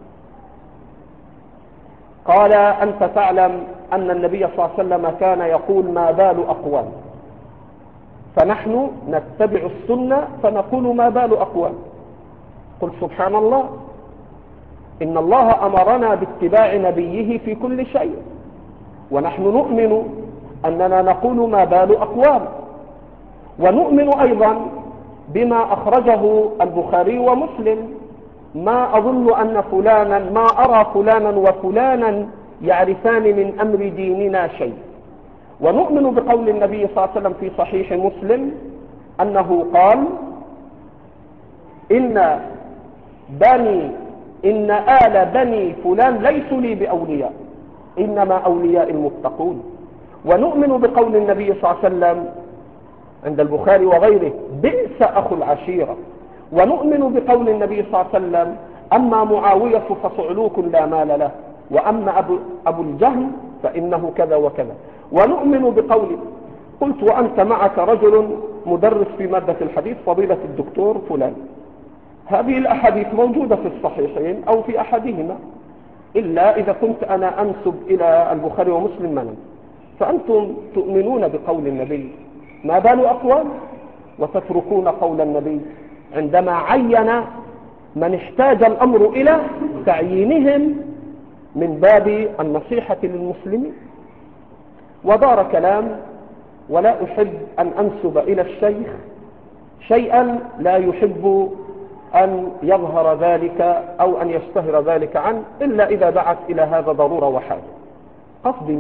قال: أنت تعلم أن النبي صلى الله عليه وسلم كان يقول: ما بال أقوام، فنحن نتبع السنة فنقول: ما بال أقوام. قل: سبحان الله، إن الله أمرنا باتباع نبيه في كل شيء، ونحن نؤمن أننا نقول: ما بال أقوام. ونؤمن أيضا بما أخرجه البخاري ومسلم: ما أظن أن فلانا، ما أرى فلانا وفلانا يعرفان من أمر ديننا شيء. ونؤمن بقول النبي صلى الله عليه وسلم في صحيح مسلم أنه قال: إن بني إن آل بني فلان ليسوا لي بأولياء، إنما أولياء المتقون. ونؤمن بقول النبي صلى الله عليه وسلم عند البخاري وغيره: بئس أخو العشيرة. ونؤمن بقول النبي صلى الله عليه وسلم: أما معاوية فصعلوك لا مال له، وأما أبو الجهم فإنه كذا وكذا. ونؤمن بقول قلت وأنت معك رجل مدرس في مادة الحديث فضيلة الدكتور فلان. هذه الأحاديث موجودة في الصحيحين أو في أحدهما، إلا إذا كنت أنا أنسب إلى البخاري ومسلم منه. فأنتم تؤمنون بقول النبي، ما بال أقوال وتتركون قول النبي عندما عين من احتاج الأمر إلى تعيينهم من باب النصيحة للمسلمين. ودار كلام، ولا أحب أن أنسب إلى الشيخ شيئا لا يحب أن يظهر ذلك أو أن يشتهر ذلك عنه، إلا إذا دعت إلى هذا ضرورة وحاجة. قصدي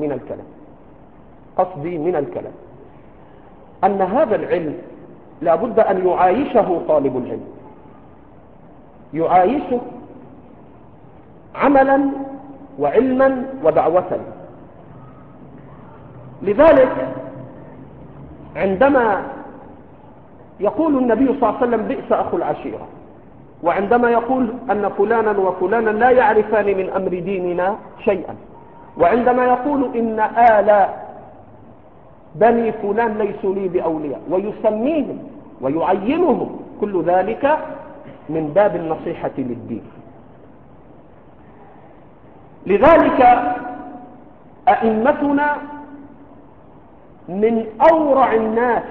من الكلام أن هذا العلم لا بد أن يعايشه طالب العلم، يعايشه عملا وعلما ودعوة. لذلك عندما يقول النبي صلى الله عليه وسلم: بئس أخو العشيرة، وعندما يقول أن فلانا وفلانا لا يعرفان من أمر ديننا شيئا، وعندما يقول إن آل بني فلان ليسوا لي بأولياء، ويسميهم ويعينهم، كل ذلك من باب النصيحة للدين. لذلك أئمتنا من أورع الناس،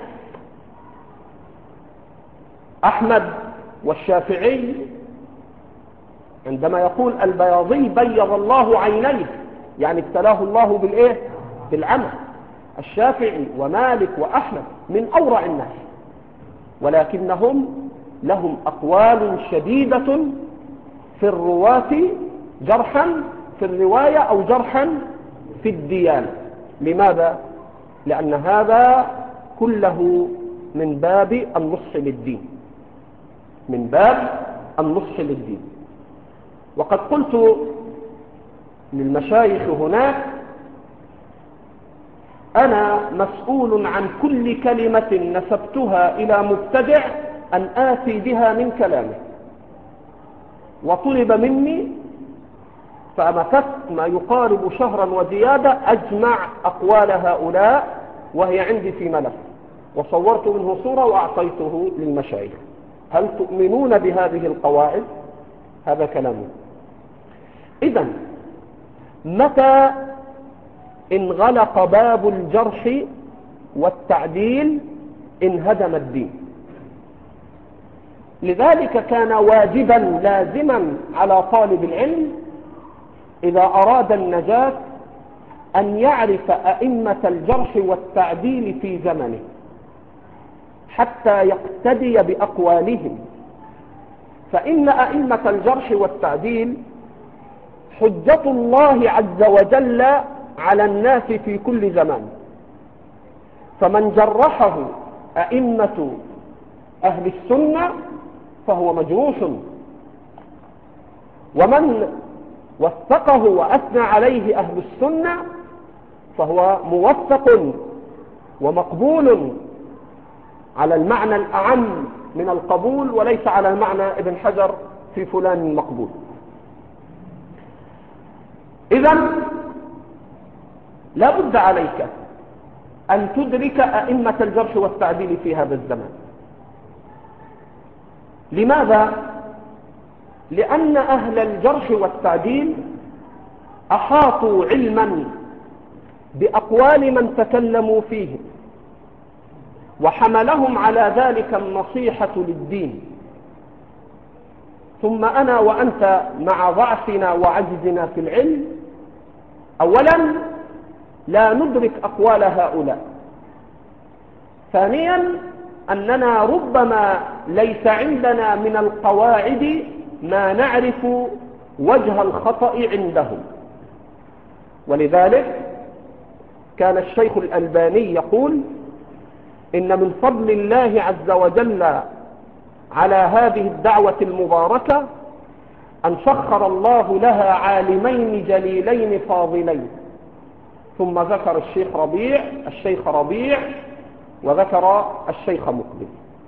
أحمد والشافعي، عندما يقول البياضي: بيض الله عينيه، يعني ابتلاه الله بالإيه؟ بالعمى. الشافعي ومالك وأحمد من أورع الناس، ولكنهم لهم أقوال شديدة في الرواة، جرحا في الرواية أو جرحا في الديانة. لماذا؟ لأن هذا كله من باب النصح للدين، من باب النصح للدين. وقد قلت للمشايخ هناك: أنا مسؤول عن كل كلمة نسبتها إلى مبتدع أن آتي بها من كلامه. وطلب مني فمكثت ما يقارب شهرا وزيادة أجمع أقوال هؤلاء، وهي عندي في ملف، وصورت منه صورة وأعطيته للمشايخ. هل تؤمنون بهذه القواعد؟ هذا كلامه. إذن متى انغلق باب الجرح والتعديل انهدم الدين. لذلك كان واجبا لازما على طالب العلم إذا أراد النجاة أن يعرف أئمة الجرح والتعديل في زمنه حتى يقتدي بأقوالهم، فإن أئمة الجرح والتعديل حجة الله عز وجل على الناس في كل زمان. فمن جرحه أئمة أهل السنة فهو مجروح، ومن وثقه وأثنى عليه أهل السنة فهو موثق ومقبول على المعنى الأعم من القبول، وليس على المعنى ابن حجر في فلان مقبول. إذن لا بد عليك أن تدرك أئمة الجرح والتعديل في هذا الزمان. لماذا؟ لأن أهل الجرح والتعديل أحاطوا علما بأقوال من تكلموا فيه، وحملهم على ذلك النصيحة للدين. ثم أنا وأنت مع ضعفنا وعجزنا في العلم، أولا لا ندرك أقوال هؤلاء، ثانيا أننا ربما ليس عندنا من القواعد ما نعرف وجه الخطأ عندهم. ولذلك كان الشيخ الألباني يقول: إن من فضل الله عز وجل على هذه الدعوة المباركة أن سخر الله لها عالمين جليلين فاضلين. ثم ذكر الشيخ ربيع وذكر الشيخ مقبل.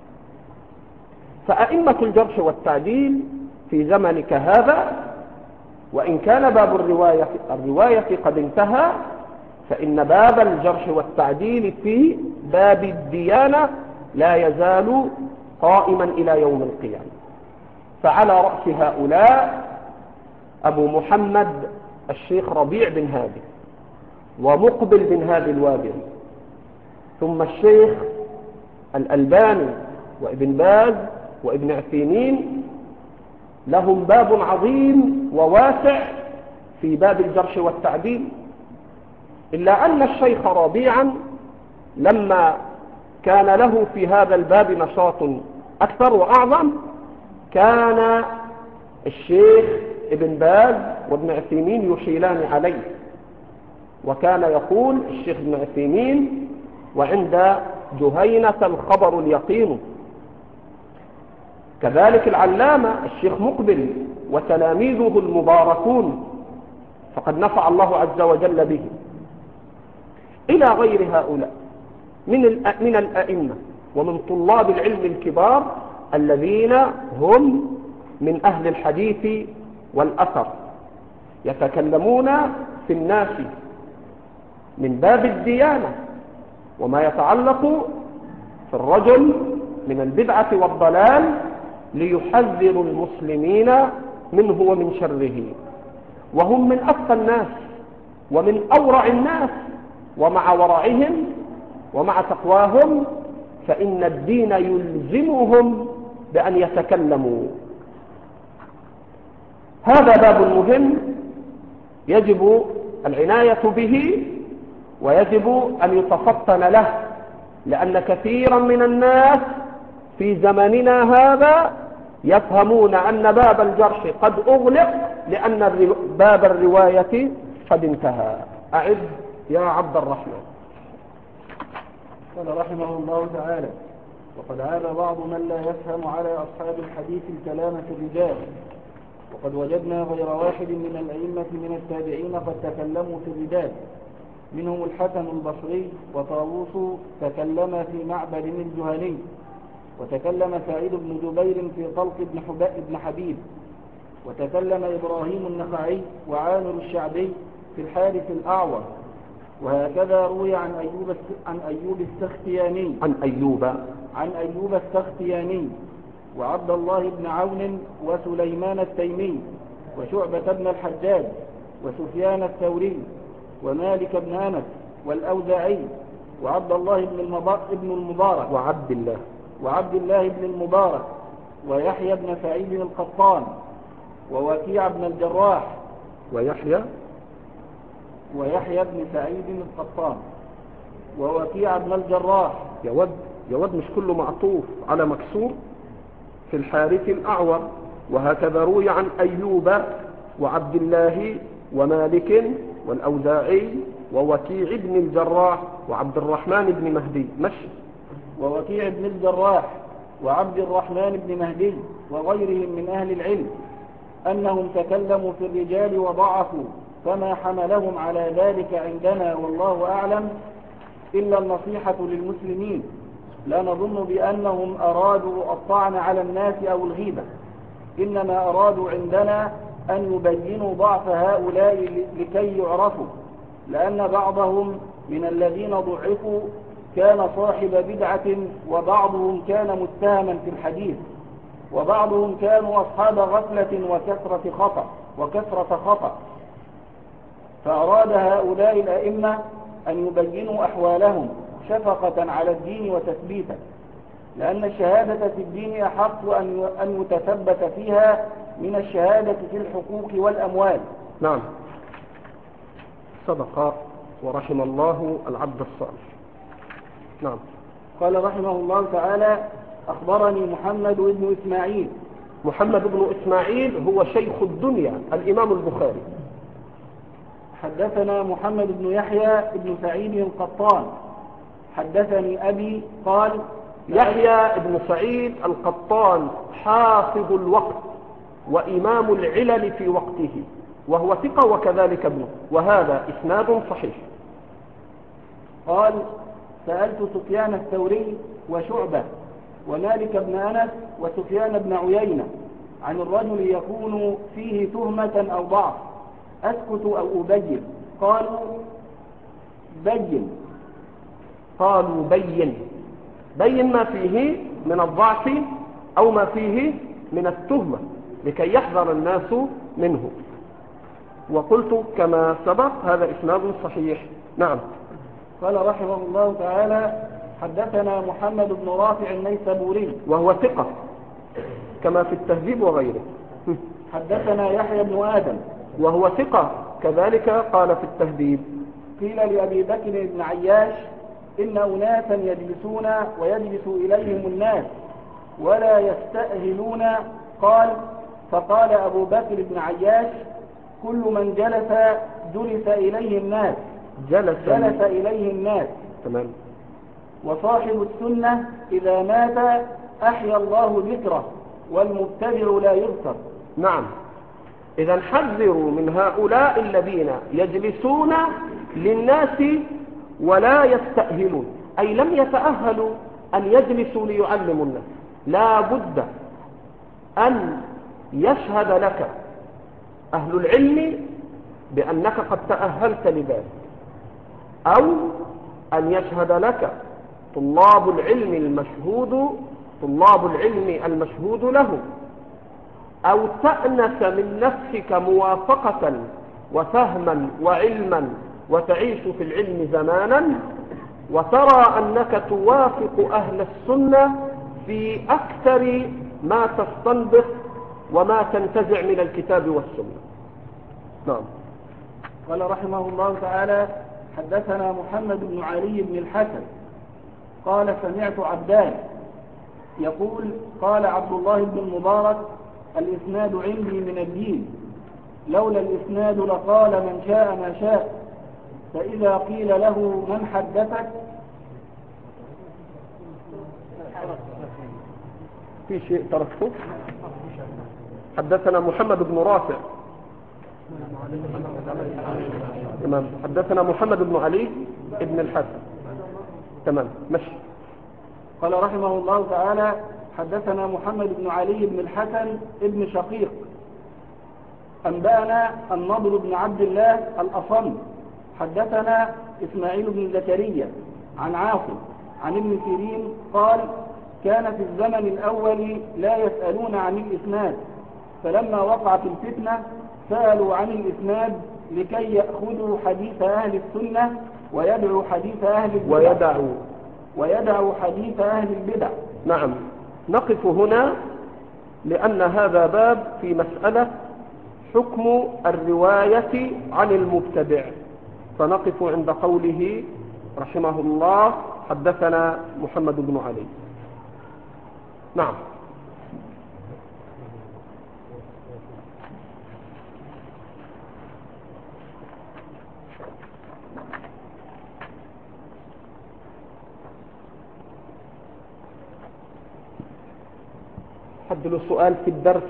فأئمة الجرح والتعديل في زمنك هذا، وإن كان باب الرواية قد انتهى، فإن باب الجرح والتعديل في باب الديانة لا يزال قائما إلى يوم القيامة. فعلى رأس هؤلاء أبو محمد الشيخ ربيع بن هادي ومقبل بن هادي الوادعي، ثم الشيخ الألباني وابن باز وابن عثيمين، لهم باب عظيم وواسع في باب الجرح والتعديل. إلا أن الشيخ ربيعا لما كان له في هذا الباب نشاط أكثر وأعظم، كان الشيخ ابن باز وابن عثيمين يحيلان عليه، وكان يقول الشيخ ابن عثيمين: وعند جهينة الخبر اليقين. كذلك العلامة الشيخ مقبل وتلاميذه المباركون، فقد نفع الله عز وجل به، إلى غير هؤلاء من الأئمة ومن طلاب العلم الكبار الذين هم من أهل الحديث والأثر، يتكلمون في الناس من باب الديانة وما يتعلق في الرجل من البدعة والضلال، ليحذروا المسلمين منه ومن شره. وهم من أتقى الناس ومن أورع الناس، ومع ورعهم ومع تقواهم فإن الدين يلزمهم بأن يتكلموا. هذا باب مهم يجب العناية به ويجب أن يتفطن له، لأن كثيرا من الناس في زماننا هذا يفهمون أن باب الجرح قد أغلق لأن باب الرواية قد انتهى. أعد يا عبد الرحمن. قال رحمه الله تعالى: وقد عاب بعض من لا يفهم على أصحاب الحديث الكلام في الرجال، وقد وجدنا غير واحد من الأئمة من التابعين قد تكلموا في الرجال، منهم الحسن البصري وطاووس تكلم في معبد الجهني، وتكلم سعيد بن جبير في طلق بن حبيب، وتكلم إبراهيم النخعي وعامر الشعبي في الحارث الأعور. وهكذا روي عن أيوب السختياني وعبد الله بن عون وسليمان التيمي وشعبة بن الحجاج وسفيان الثوري ومالك بن أنس والأوزاعي وعبد الله بن المبارك وعبد الله بن المبارك ويحيى بن سعيد القطان ووكيع بن الجراح ويحيى بن سعيد القطان ووكيع بن الجراح. يود مش كله معطوف على مكسور في الحارث الأعور. وهكذا روي عن أيوب وعبد الله ومالك والأوزاعي ووكيع بن الجراح وعبد الرحمن بن مهدي ووكيع بن الجراح وعبد الرحمن بن مهدي وغيرهم من أهل العلم أنهم تكلموا في الرجال وضعفوا، فما حملهم على ذلك عندنا والله أعلم إلا النصيحة للمسلمين. لا نظن بأنهم أرادوا الطعن على الناس أو الغيبة، إنما أرادوا عندنا أن يبينوا ضعف هؤلاء لكي يعرفوا، لأن بعضهم من الذين ضعفوا كان صاحب بدعة، وبعضهم كان متهما في الحديث، وبعضهم كانوا أصحاب غفلة وكثرة خطأ. فأراد هؤلاء الأئمة أن يبينوا أحوالهم شفقة على الدين وتثبيتا، لأن الشهادة في الدين أحق أن يتثبت فيها من الشهادة في الحقوق والأموال. نعم، صدق ورحم الله العبد الصالح. نعم. قال رحمه الله تعالى: أخبرني محمد بن إسماعيل هو شيخ الدنيا الإمام البخاري. حدثنا محمد بن يحيى بن سعيد القطان حدثني أبي قال: يحيى بن سعيد القطان حافظ الوقت وإمام العلل في وقته، وهو ثقة وكذلك ابنه، وهذا إسناد صحيح. قال: سألت سفيان الثوري وشعبة ومالك بن أنس وسفيان بن عيينة عن الرجل يكون فيه تهمة أو ضعف، أسكت أو أبين؟ قالوا بين. قالوا بين. بين ما فيه من الضعف أو ما فيه من التهمة لكي يحذر الناس منه. وقلت كما سبق هذا إسناد صحيح. نعم. قال رحمه الله تعالى: حدثنا محمد بن رافع النيسابوري وهو ثقة كما في التهذيب وغيره. حدثنا يحيى بن آدم وهو ثقة كذلك قال في التهذيب. قيل لأبي بكر بن عياش: إن أناسا يجلسون ويجلس إليهم الناس ولا يستأهلون. فقال أبو بكر بن عياش: كل من جلس إليه الناس جلس إليه الناس. تمام. وصاحب السنة إذا مات أحيا الله ذكره والمبتدع لا يذكر. نعم. إذا حذروا من هؤلاء الذين يجلسون للناس ولا يستأهلون، أي لم يتأهلوا أن يجلسوا ليعلموا الناس. لا بد أن يشهد لك أهل العلم بأنك قد تأهلت لذلك، أو أن يشهد لك طلاب العلم المشهود له، أو تأنس من نفسك موافقة وفهما وعلما وتعيش في العلم زمانا، وترى أنك توافق أهل السنة في أكثر ما تستنبط وما تنتزع من الكتاب والسنة. نعم. قال رحمه الله تعالى: حدثنا محمد بن علي بن الحسن قال: سمعت عبدان يقول: قال عبد الله بن المبارك: الإسناد عندي من الدين، لولا الإسناد لقال من شاء ما شاء. فإذا قيل له من حدثك؟ في شيء تركته. حدثنا محمد بن رافع. تمام. حدثنا محمد بن علي بن الحسن. تمام. مشي. قال رحمه الله تعالى: حدثنا محمد بن علي بن الحسن ابن شقيق أنبأنا النضر بن عبد الله الأصم حدثنا إسماعيل بن زكريا عن عاصم عن ابن سيرين قال: كان في الزمن الأول لا يسألون عن الإسناد، فلما وقعت الفتنة سألوا عن الإسناد لكي يأخذوا حديث أهل السنة ويدعوا حديث أهل البدع ويدعوا حديث أهل البدع. نعم. نقف هنا لأن هذا باب في مسألة حكم الرواية عن المبتدع، فنقف عند قوله رحمه الله: حدثنا محمد بن علي. نعم. حد له سؤال في الدرس؟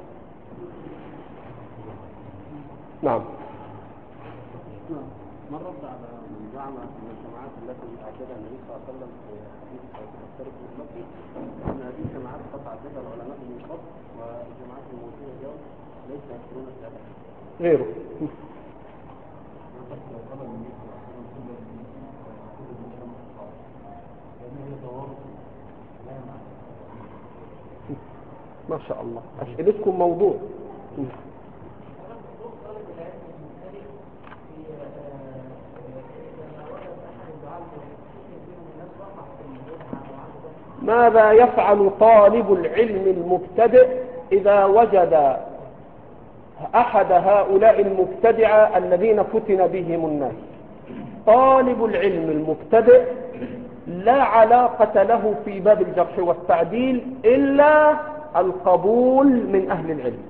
نعم. ما الرد على من زعم ان الجماعات التي اعددها النبي صلى الله عليه وسلم في حديث الترك المكي ان هذه الجماعات قد عددها العلماء من قبل، والجماعات الموجوده اليوم ليس يذكرون السابق غيره؟ ما شاء الله، أسئلتكم موضوع. ماذا يفعل طالب العلم المبتدئ إذا وجد أحد هؤلاء المبتدعة الذين فتن بهم الناس؟ طالب العلم المبتدئ لا علاقة له في باب الجرح والتعديل إلا القبول من أهل العلم.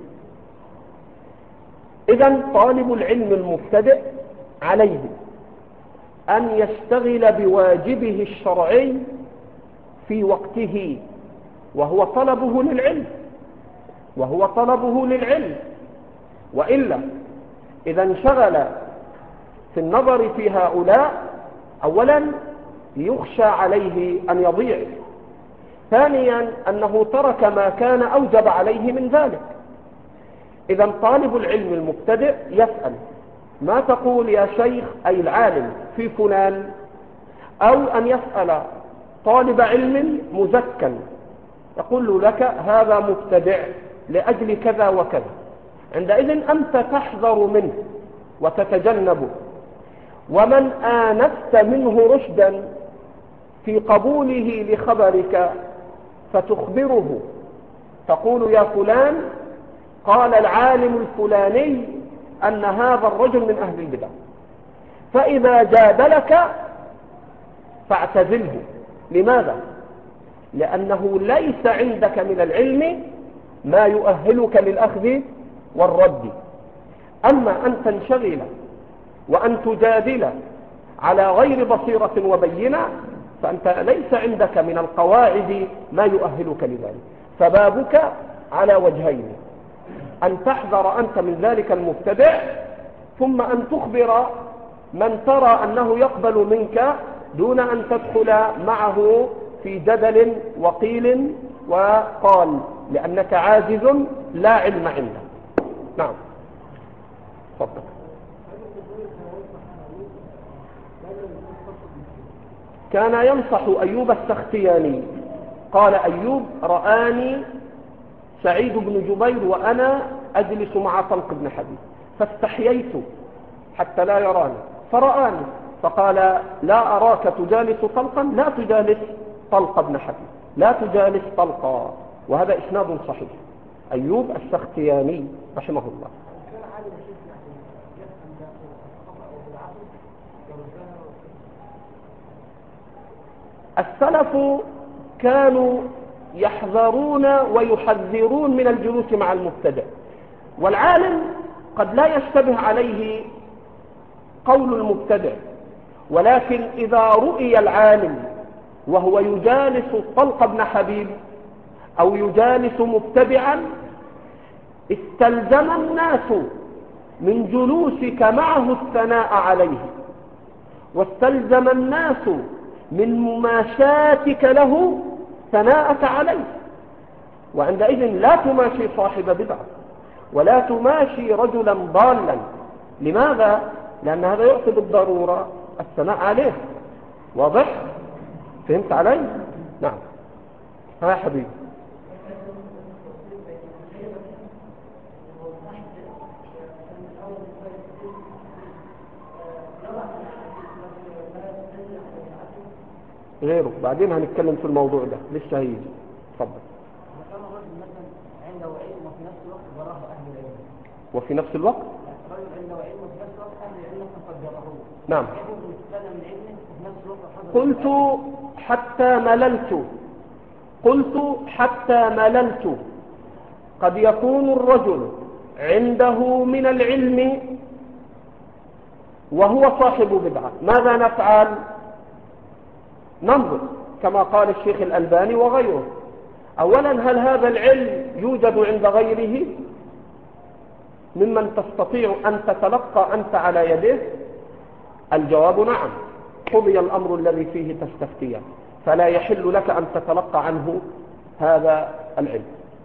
إذن طالب العلم المبتدئ عليه أن يشتغل بواجبه الشرعي في وقته، وهو طلبه للعلم، وهو طلبه للعلم. وإلا إذا انشغل في النظر في هؤلاء أولا يخشى عليه أن يضيع، ثانيا أنه ترك ما كان أوجب عليه من ذلك. إذا طالب العلم المبتدئ يسأل: ما تقول يا شيخ أي العالم في فلان؟ أو أن يسأل طالب علم مزكا يقول لك هذا مبتدع لأجل كذا وكذا، عندئذ أنت تحذر منه وتتجنبه. ومن آنست منه رشدا في قبوله لخبرك فتخبره، تقول: يا فلان، قال العالم الفلاني أن هذا الرجل من أهل البدع. فإذا جادلك فاعتزله. لماذا؟ لأنه ليس عندك من العلم ما يؤهلك للأخذ والرد. أما أن تنشغل وأن تجادل على غير بصيرة وبينة فأنت ليس عندك من القواعد ما يؤهلك لذلك. فبابك على وجهين: أن تحذر أنت من ذلك المبتدع، ثم أن تخبر من ترى أنه يقبل منك دون أن تدخل معه في جدل وقيل وقال، لأنك عاجز لا علم عندك. نعم، تفضل. كان ينصح أيوب السختياني، قال أيوب: رآني سعيد بن جبير وأنا أجلس مع طلق بن حبيب فاستحييت حتى لا يراني فرآني فقال: لا أراك تجالس طلقا، لا تجالس طلق بن حبيب، لا تجالس طلقا. وهذا إسناد صحيح. أيوب السختياني رحمه الله. السلف كانوا يحذرون ويحذرون من الجلوس مع المبتدع، والعالم قد لا يشتبه عليه قول المبتدع، ولكن إذا رؤي العالم وهو يجالس طلق بن حبيب أو يجالس مبتدعا استلزم الناس من جلوسك معه الثناء عليه، واستلزم الناس من مماشاتك له ثناءك عليه. وعندئذ لا تماشي صاحب بدعة ولا تماشي رجلا ضالا. لماذا؟ لأن هذا يعطي بالضرورة الثناء عليه. واضح؟ فهمت علي؟ نعم. ها حبيبي. غيره بعدين هنتكلم في الموضوع ده، لسه هيجي. اتفضل. كان الرجل مثلا عنده علم وفي نفس الوقت براه اهل العلم. وفي نفس الوقت الرجل عنده علم وفي نفس الوقت اهل العلم قد جرحوه. نعم. يجب يستلم من علمه وفي نفس الوقت قلت حتى مللت، قلت حتى مللت. قد يكون الرجل عنده من العلم وهو صاحب بدعة، ماذا نفعل؟ ننظر كما قال الشيخ الألباني وغيره. أولا، هل هذا العلم يوجد عند غيره ممن تستطيع أن تتلقى أنت على يده؟ الجواب نعم. قضي الأمر الذي فيه تستفتيان، فلا يحل لك أن تتلقى عنه هذا العلم.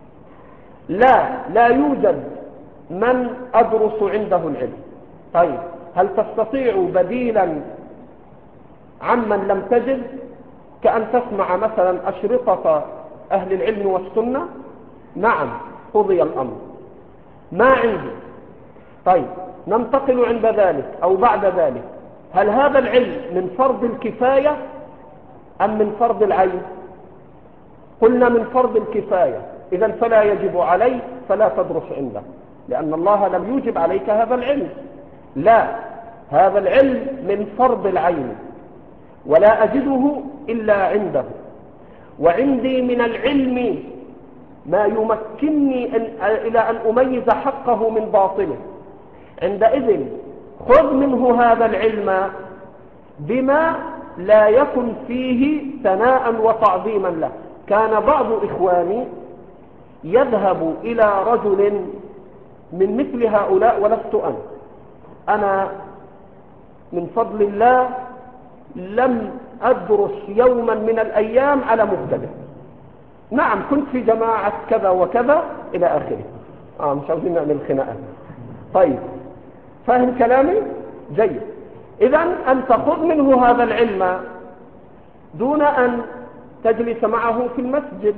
لا يوجد من أدرس عنده العلم. طيب، هل تستطيع بديلا عمن لم تجد، كأن تسمع مثلا أشرطة أهل العلم والسنة؟ نعم، قضي الأمر. ما عندي. طيب، ننتقل عند ذلك أو بعد ذلك، هل هذا العلم من فرض الكفاية أم من فرض العين؟ قلنا من فرض الكفاية، إذن فلا يجب عليك، فلا تدرس عنده، لأن الله لم يوجب عليك هذا العلم. لا، هذا العلم من فرض العين ولا أجده إلا عنده. وعندي من العلم ما يمكنني إلى أن أميز حقه من باطله. عندئذ خذ منه هذا العلم بما لا يكن فيه ثناء وتعظيما له. كان بعض إخواني يذهب إلى رجل من مثل هؤلاء ولست أنا من فضل الله لم أدرس يوما من الأيام على مبتدئ. نعم كنت في جماعة كذا وكذا إلى آخره. مش عاوزين نعمل خناقة. طيب فاهم كلامي؟ جيد. إذن أن تأخذ منه هذا العلم دون أن تجلس معه في المسجد.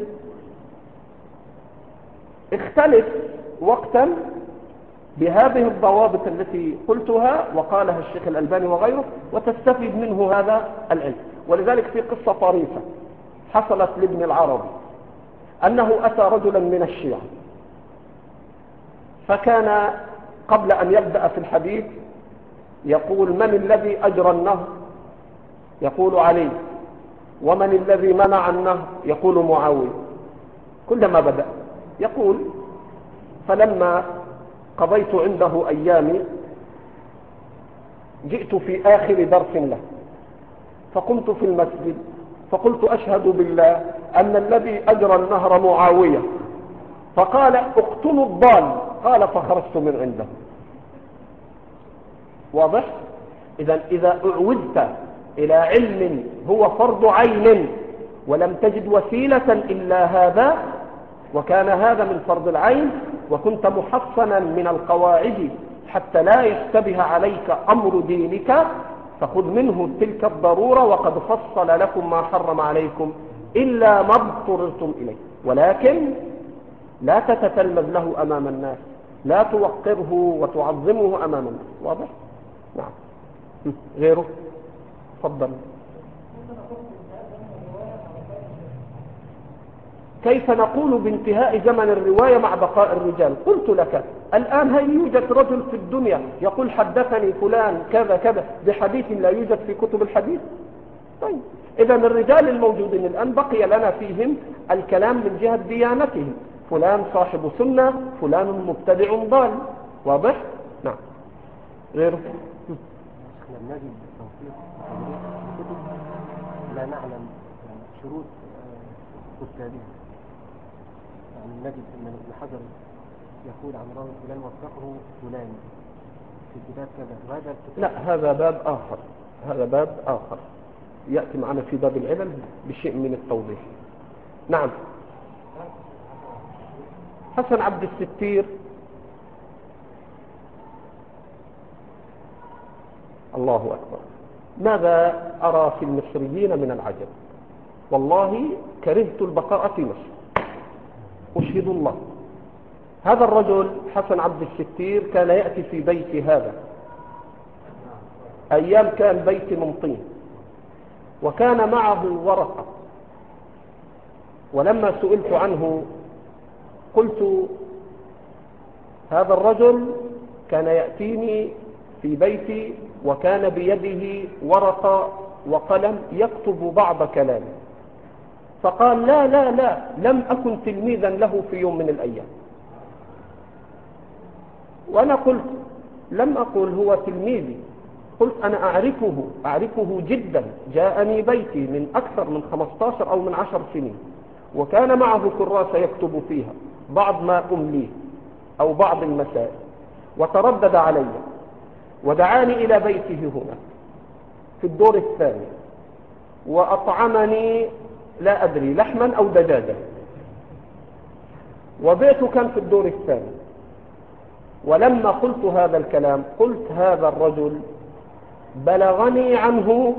اختلف وقتا بهذه الضوابط التي قلتها وقالها الشيخ الألباني وغيره وتستفيد منه هذا العلم. ولذلك في قصة طريفة حصلت لابن العربي أنه أتى رجلا من الشيعة، فكان قبل أن يبدأ في الحديث يقول: من الذي أجرى النهر؟ يقول: علي. ومن الذي منع النهر؟ يقول: معاوية. كلما بدأ يقول: فلما قضيت عنده أيامي جئت في آخر درس له فقمت في المسجد فقلت: أشهد بالله أن الذي أجرى النهر معاوية. فقال: اقتلوا الضال. قال: فخرجت من عنده. واضح؟ إذا أعوذت إلى علم هو فرض عين ولم تجد وسيلة إلا هذا، وكان هذا من فرض العين، وكنت محصنا من القواعد حتى لا يشتبه عليك أمر دينك، فخذ منه تلك الضرورة، وقد فصل لكم ما حرم عليكم إلا ما اضطررتم إليه. ولكن لا تتتلمذ له أمام الناس، لا توقره وتعظمه أمام الناس. واضح؟ نعم. غيره؟ تفضل. كيف نقول بانتهاء زمن الرواية مع بقاء الرجال؟ قلت لك الآن هل يوجد رجل في الدنيا يقول حدثني فلان كذا كذا بحديث لا يوجد في كتب الحديث؟ طيب إذا الرجال الموجودين الآن بقي لنا فيهم الكلام من جهة ديانتهم، فلان صاحب سنة، فلان مبتدع ضال. واضح؟ نعم. غيره؟ نجد توفيق الكتب لا نعلم شروط كتابها، يعني نجد ان ابن حجر يقول عن راوي فلان وثقه فلان في كتاب كذا، وهذا الكتاب لا، هذا باب آخر، هذا باب آخر يأتي معنا في باب العلل بشيء من التوضيح. نعم. حسن عبد الستير الله أكبر، ماذا أرى في المصريين من العجب؟ والله كرهت البقاء في مصر، أشهد الله. هذا الرجل حسن عبد الستير كان يأتي في بيت هذا أيام كان بيت ممطين، وكان معه ورقة، ولما سئلت عنه قلت: هذا الرجل كان يأتيني في بيتي وكان بيده ورقة وقلم يكتب بعض كلامه. فقال: لا لا لا، لم أكن تلميذا له في يوم من الأيام. وأنا قلت: لم أقل هو تلميذي، قلت أنا أعرفه جدا، جاءني بيتي من أكثر من 15 أو من 10 سنين، وكان معه كراسة يكتب فيها بعض ما أمليه أو بعض المسائل، وتردد علي ودعاني إلى بيته هنا في الدور الثاني، وأطعمني لا أدري لحما أو دجاجا، وبيته كان في الدور الثاني. ولما قلت هذا الكلام قلت: هذا الرجل بلغني عنه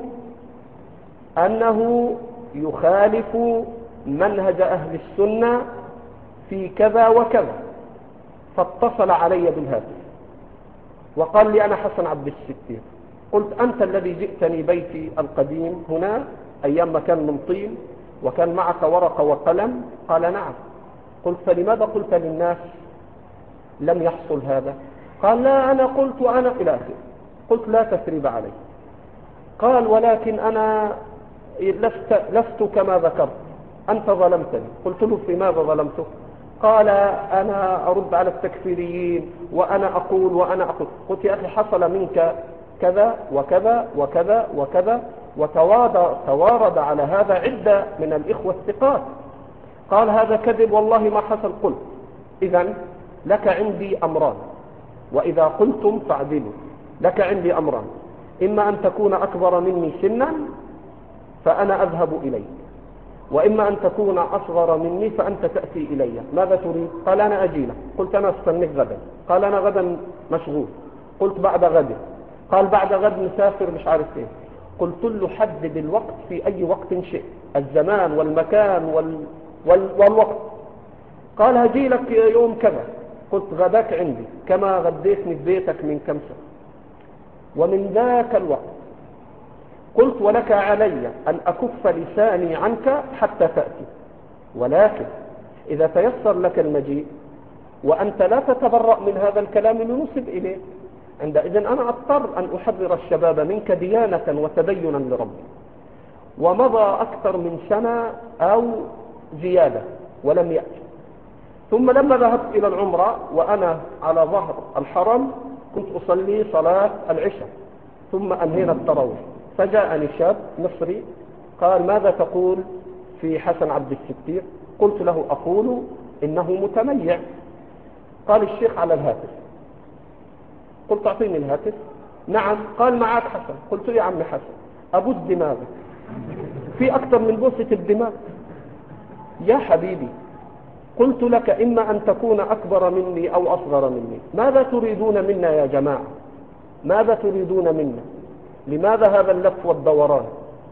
أنه يخالف منهج أهل السنة في كذا وكذا. فاتصل علي بالهاتف وقال لي: أنا حسن عبد الستير. قلت: أنت الذي جئتني بيتي القديم هنا أيام ما كان من طين وكان معك ورقة وقلم؟ قال: نعم. قلت: فلماذا قلت للناس لم يحصل هذا؟ قال: لا، أنا قلت وأنا إلى آخره. قلت: لا تثريب علي. قال: ولكن أنا لست كما ذكرت، أنت ظلمتني. قلت له: في ماذا ظلمتك؟ قال: أنا أرد على التكفيريين وأنا أقول. قلت: يا أخي، حصل منك كذا وكذا وكذا وكذا، وتوارد على هذا عدة من الإخوة الثقات. قال هذا كذب والله ما حصل. قلت إذن لك عندي أمران، وإذا قلتم فاعدلوا. لك عندي أمران، إما أن تكون أكبر مني سنا فأنا أذهب إليك، وإما أن تكون أصغر مني فأنت تأتي إلي. ماذا تريد؟ قال أنا أجي لك. قلت أنا أستنك غدا. قال أنا غدا مشغول. قلت بعد غد. قال بعد غد نسافر مش عارف ايه. قلت له حدد الوقت في أي وقت شئت، الزمان والمكان والوقت. قال هجي لك يوم كذا. قلت غداك عندي كما غديتني في بيتك من كم سنة. ومن ذاك الوقت قلت ولك علي أن أكف لساني عنك حتى تأتي، ولكن إذا تيسر لك المجيء وأنت لا تتبرأ من هذا الكلام لنصب إليه، عندئذ أنا أضطر أن أحذر الشباب منك ديانة وتدينا لربي. ومضى أكثر من سنة أو زيادة ولم يأتي. ثم لما ذهبت إلى العمرة وأنا على ظهر الحرم كنت أصلي صلاة العشاء ثم أنهينا التراويح، فجاءني شاب مصري قال ماذا تقول في حسن عبد الستير؟ قلت له أقول إنه متميع. قال الشيخ على الهاتف. قلت أعطيني الهاتف. نعم. قال معك حسن. قلت يا عم حسن أبوس دماغك، في أكثر من بوسة الدماغ يا حبيبي. قلت لك إما أن تكون أكبر مني أو أصغر مني، ماذا تريدون منا يا جماعة؟ ماذا تريدون منا؟ لماذا هذا اللف والدوران؟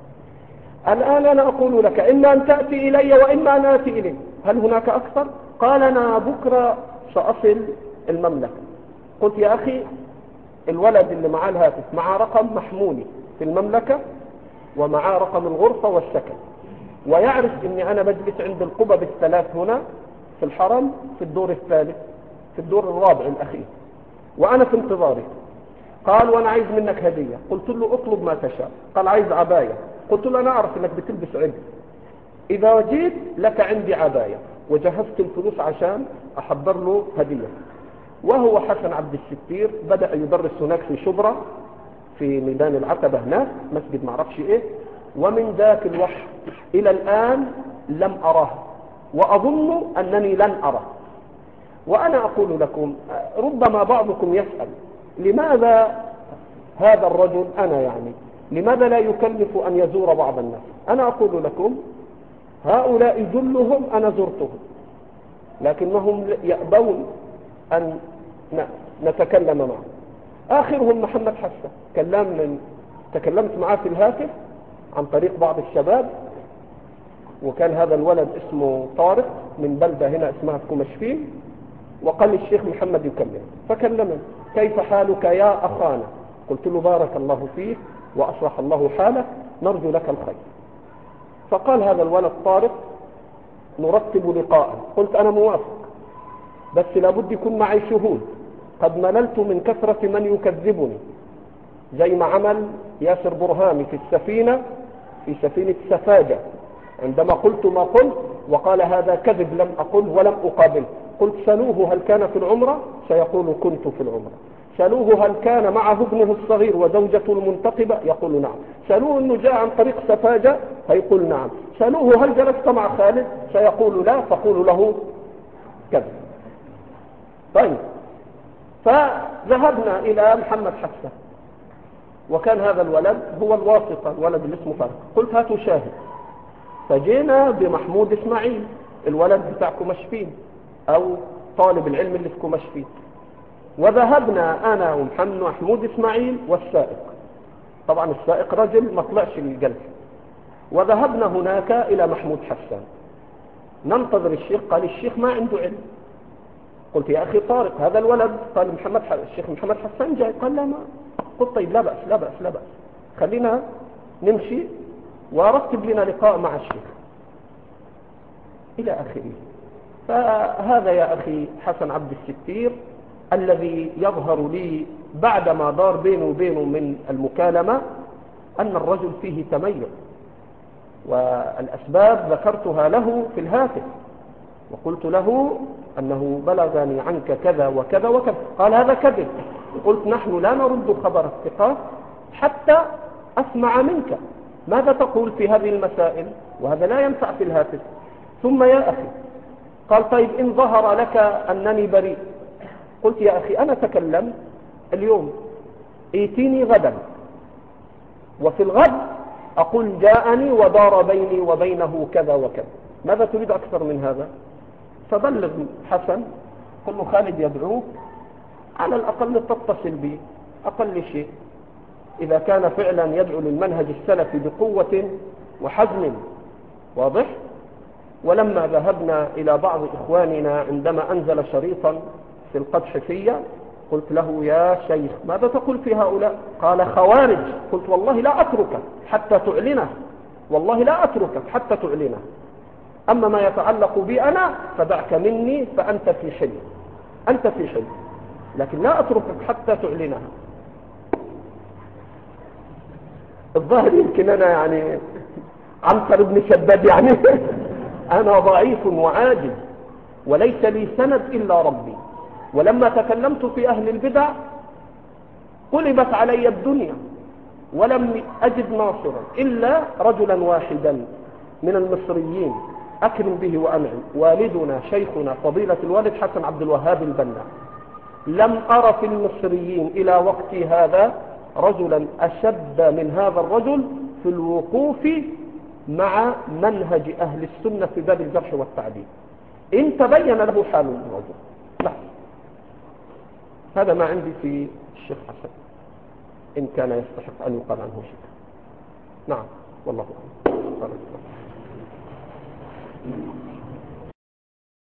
الآن أنا أقول لك إما أن تأتي إلي وإما أن آتي إليك، هل هناك أكثر؟ قال أنا بكرة سأصل المملكة. قلت يا أخي الولد اللي معاه الهاتف معاه رقم محمولي في المملكة ومعاه رقم الغرفة والسكن، ويعرف أني أنا بجلس عند القبب الثلاث هنا في الحرم في الدور الثالث في الدور الرابع الأخير وأنا في انتظاري. قال وأنا عايز منك هدية. قلت له اطلب ما تشاء. قال عايز عباية. قلت له أنا أعرف أنك بتلبس عبء، إذا جيت لك عندي عباية، وجهزت الفلوس عشان أحضر له هدية. وهو حسن عبد الستير بدأ يدرس هناك في شبرا في ميدان العتبة هناك مسجد معرفش إيه، ومن ذاك الوقت إلى الآن لم أراه وأظن أنني لن أراه. وأنا أقول لكم ربما بعضكم يسأل لماذا هذا الرجل أنا يعني لماذا لا يكلف أن يزور بعض الناس؟ أنا أقول لكم هؤلاء جلهم أنا زرتهم لكنهم يأبون أن نتكلم معه. آخرهم محمد حسن تكلمت معه في الهاتف عن طريق بعض الشباب، وكان هذا الولد اسمه طارق من بلدة هنا اسمها كومشفين، وقال الشيخ محمد يكلم فكلمني كيف حالك يا أخانا؟ قلت له بارك الله فيك وأصلح الله حالك نرجو لك الخير. فقال هذا الولد طارق نرتب لقاء. قلت أنا موافق بس لابد يكون معي شهود. قد مللت من كثرة من يكذبني زي ما عمل ياسر برهامي في السفينة في سفينة سفاجة عندما قلت ما قلت وقال هذا كذب لم أقل ولم أقابل. قلت سألوه هل كان في العمرة؟ سيقول كنت في العمرة. سألوه هل كان معه ابنه الصغير وزوجته المنتقبة؟ يقول نعم. سألوه أنه جاء عن طريق سفاجة؟ هيقول نعم. سألوه هل جلست مع خالد؟ سيقول لا. فقولوا له كذب. طيب فذهبنا إلى محمد حسن وكان هذا الولد هو الواسطة، الولد اللي اسمه فرق. قلت هاتوا شاهد. فجينا بمحمود إسماعيل الولد بتاع كومشفين أو طالب العلم اللي في كومشفين، وذهبنا أنا ومحمود إسماعيل والسائق. طبعا السائق رجل ما طلعش للجلسة. وذهبنا هناك إلى محمود حسان ننتظر الشيخ. قال الشيخ ما عنده علم. قلت يا أخي طارق هذا الولد. قال الشيخ محمد حسان جاي. قال لا ما. قلت طيب لا بأس لا بأس لا بأس خلينا نمشي ورتب لنا لقاء مع الشيخ إلى آخره. فهذا يا أخي حسن عبد الستير الذي يظهر لي بعدما دار بينه وبينه من المكالمة أن الرجل فيه تميز، والأسباب ذكرتها له في الهاتف وقلت له أنه بلغني عنك كذا وكذا وكذا. قال هذا كذب. قلت نحن لا نرد خبر الثقات حتى أسمع منك ماذا تقول في هذه المسائل، وهذا لا ينفع في الهاتف. ثم يا أخي قال طيب إن ظهر لك أنني بريء، قلت يا أخي أنا تكلمت اليوم، ائتيني غدا وفي الغد أقول جاءني ودار بيني وبينه كذا وكذا، ماذا تريد أكثر من هذا؟ فبلغ حسن، قل له خالد يدعوك، على الأقل تتصل بي، أقل شيء إذا كان فعلا يدعو للمنهج السلفي بقوة وحزم واضح. ولما ذهبنا إلى بعض إخواننا عندما أنزل شريطا في القدح فيا، قلت له يا شيخ ماذا تقول في هؤلاء؟ قال خوارج. قلت والله لا أتركك حتى تعلنه، والله لا أتركك حتى تعلنه، أما ما يتعلق بي أنا فدعك مني، فأنت في حل، أنت في حل، لكن لا أتركك حتى تعلنها. الظاهر يمكن أنا يعني عنتر بن شداد يعني أنا ضعيف وعاجز وليس لي سند إلا ربي. ولما تكلمت في أهل البدع قلبت علي الدنيا ولم أجد ناصرا إلا رجلا واحدا من المصريين أكرم به وأنعم، والدنا شيخنا فضيلة الوالد حسن عبد الوهاب البنا. لم أرى في المصريين إلى وقتي هذا رجلا أشد من هذا الرجل في الوقوف مع منهج أهل السنة في باب الجرح والتعديل إن تبين له حال الرجل. لا، هذا ما عندي في الشيخ حسن إن كان يستحق أن يقال عنه شيء. نعم والله أعلم.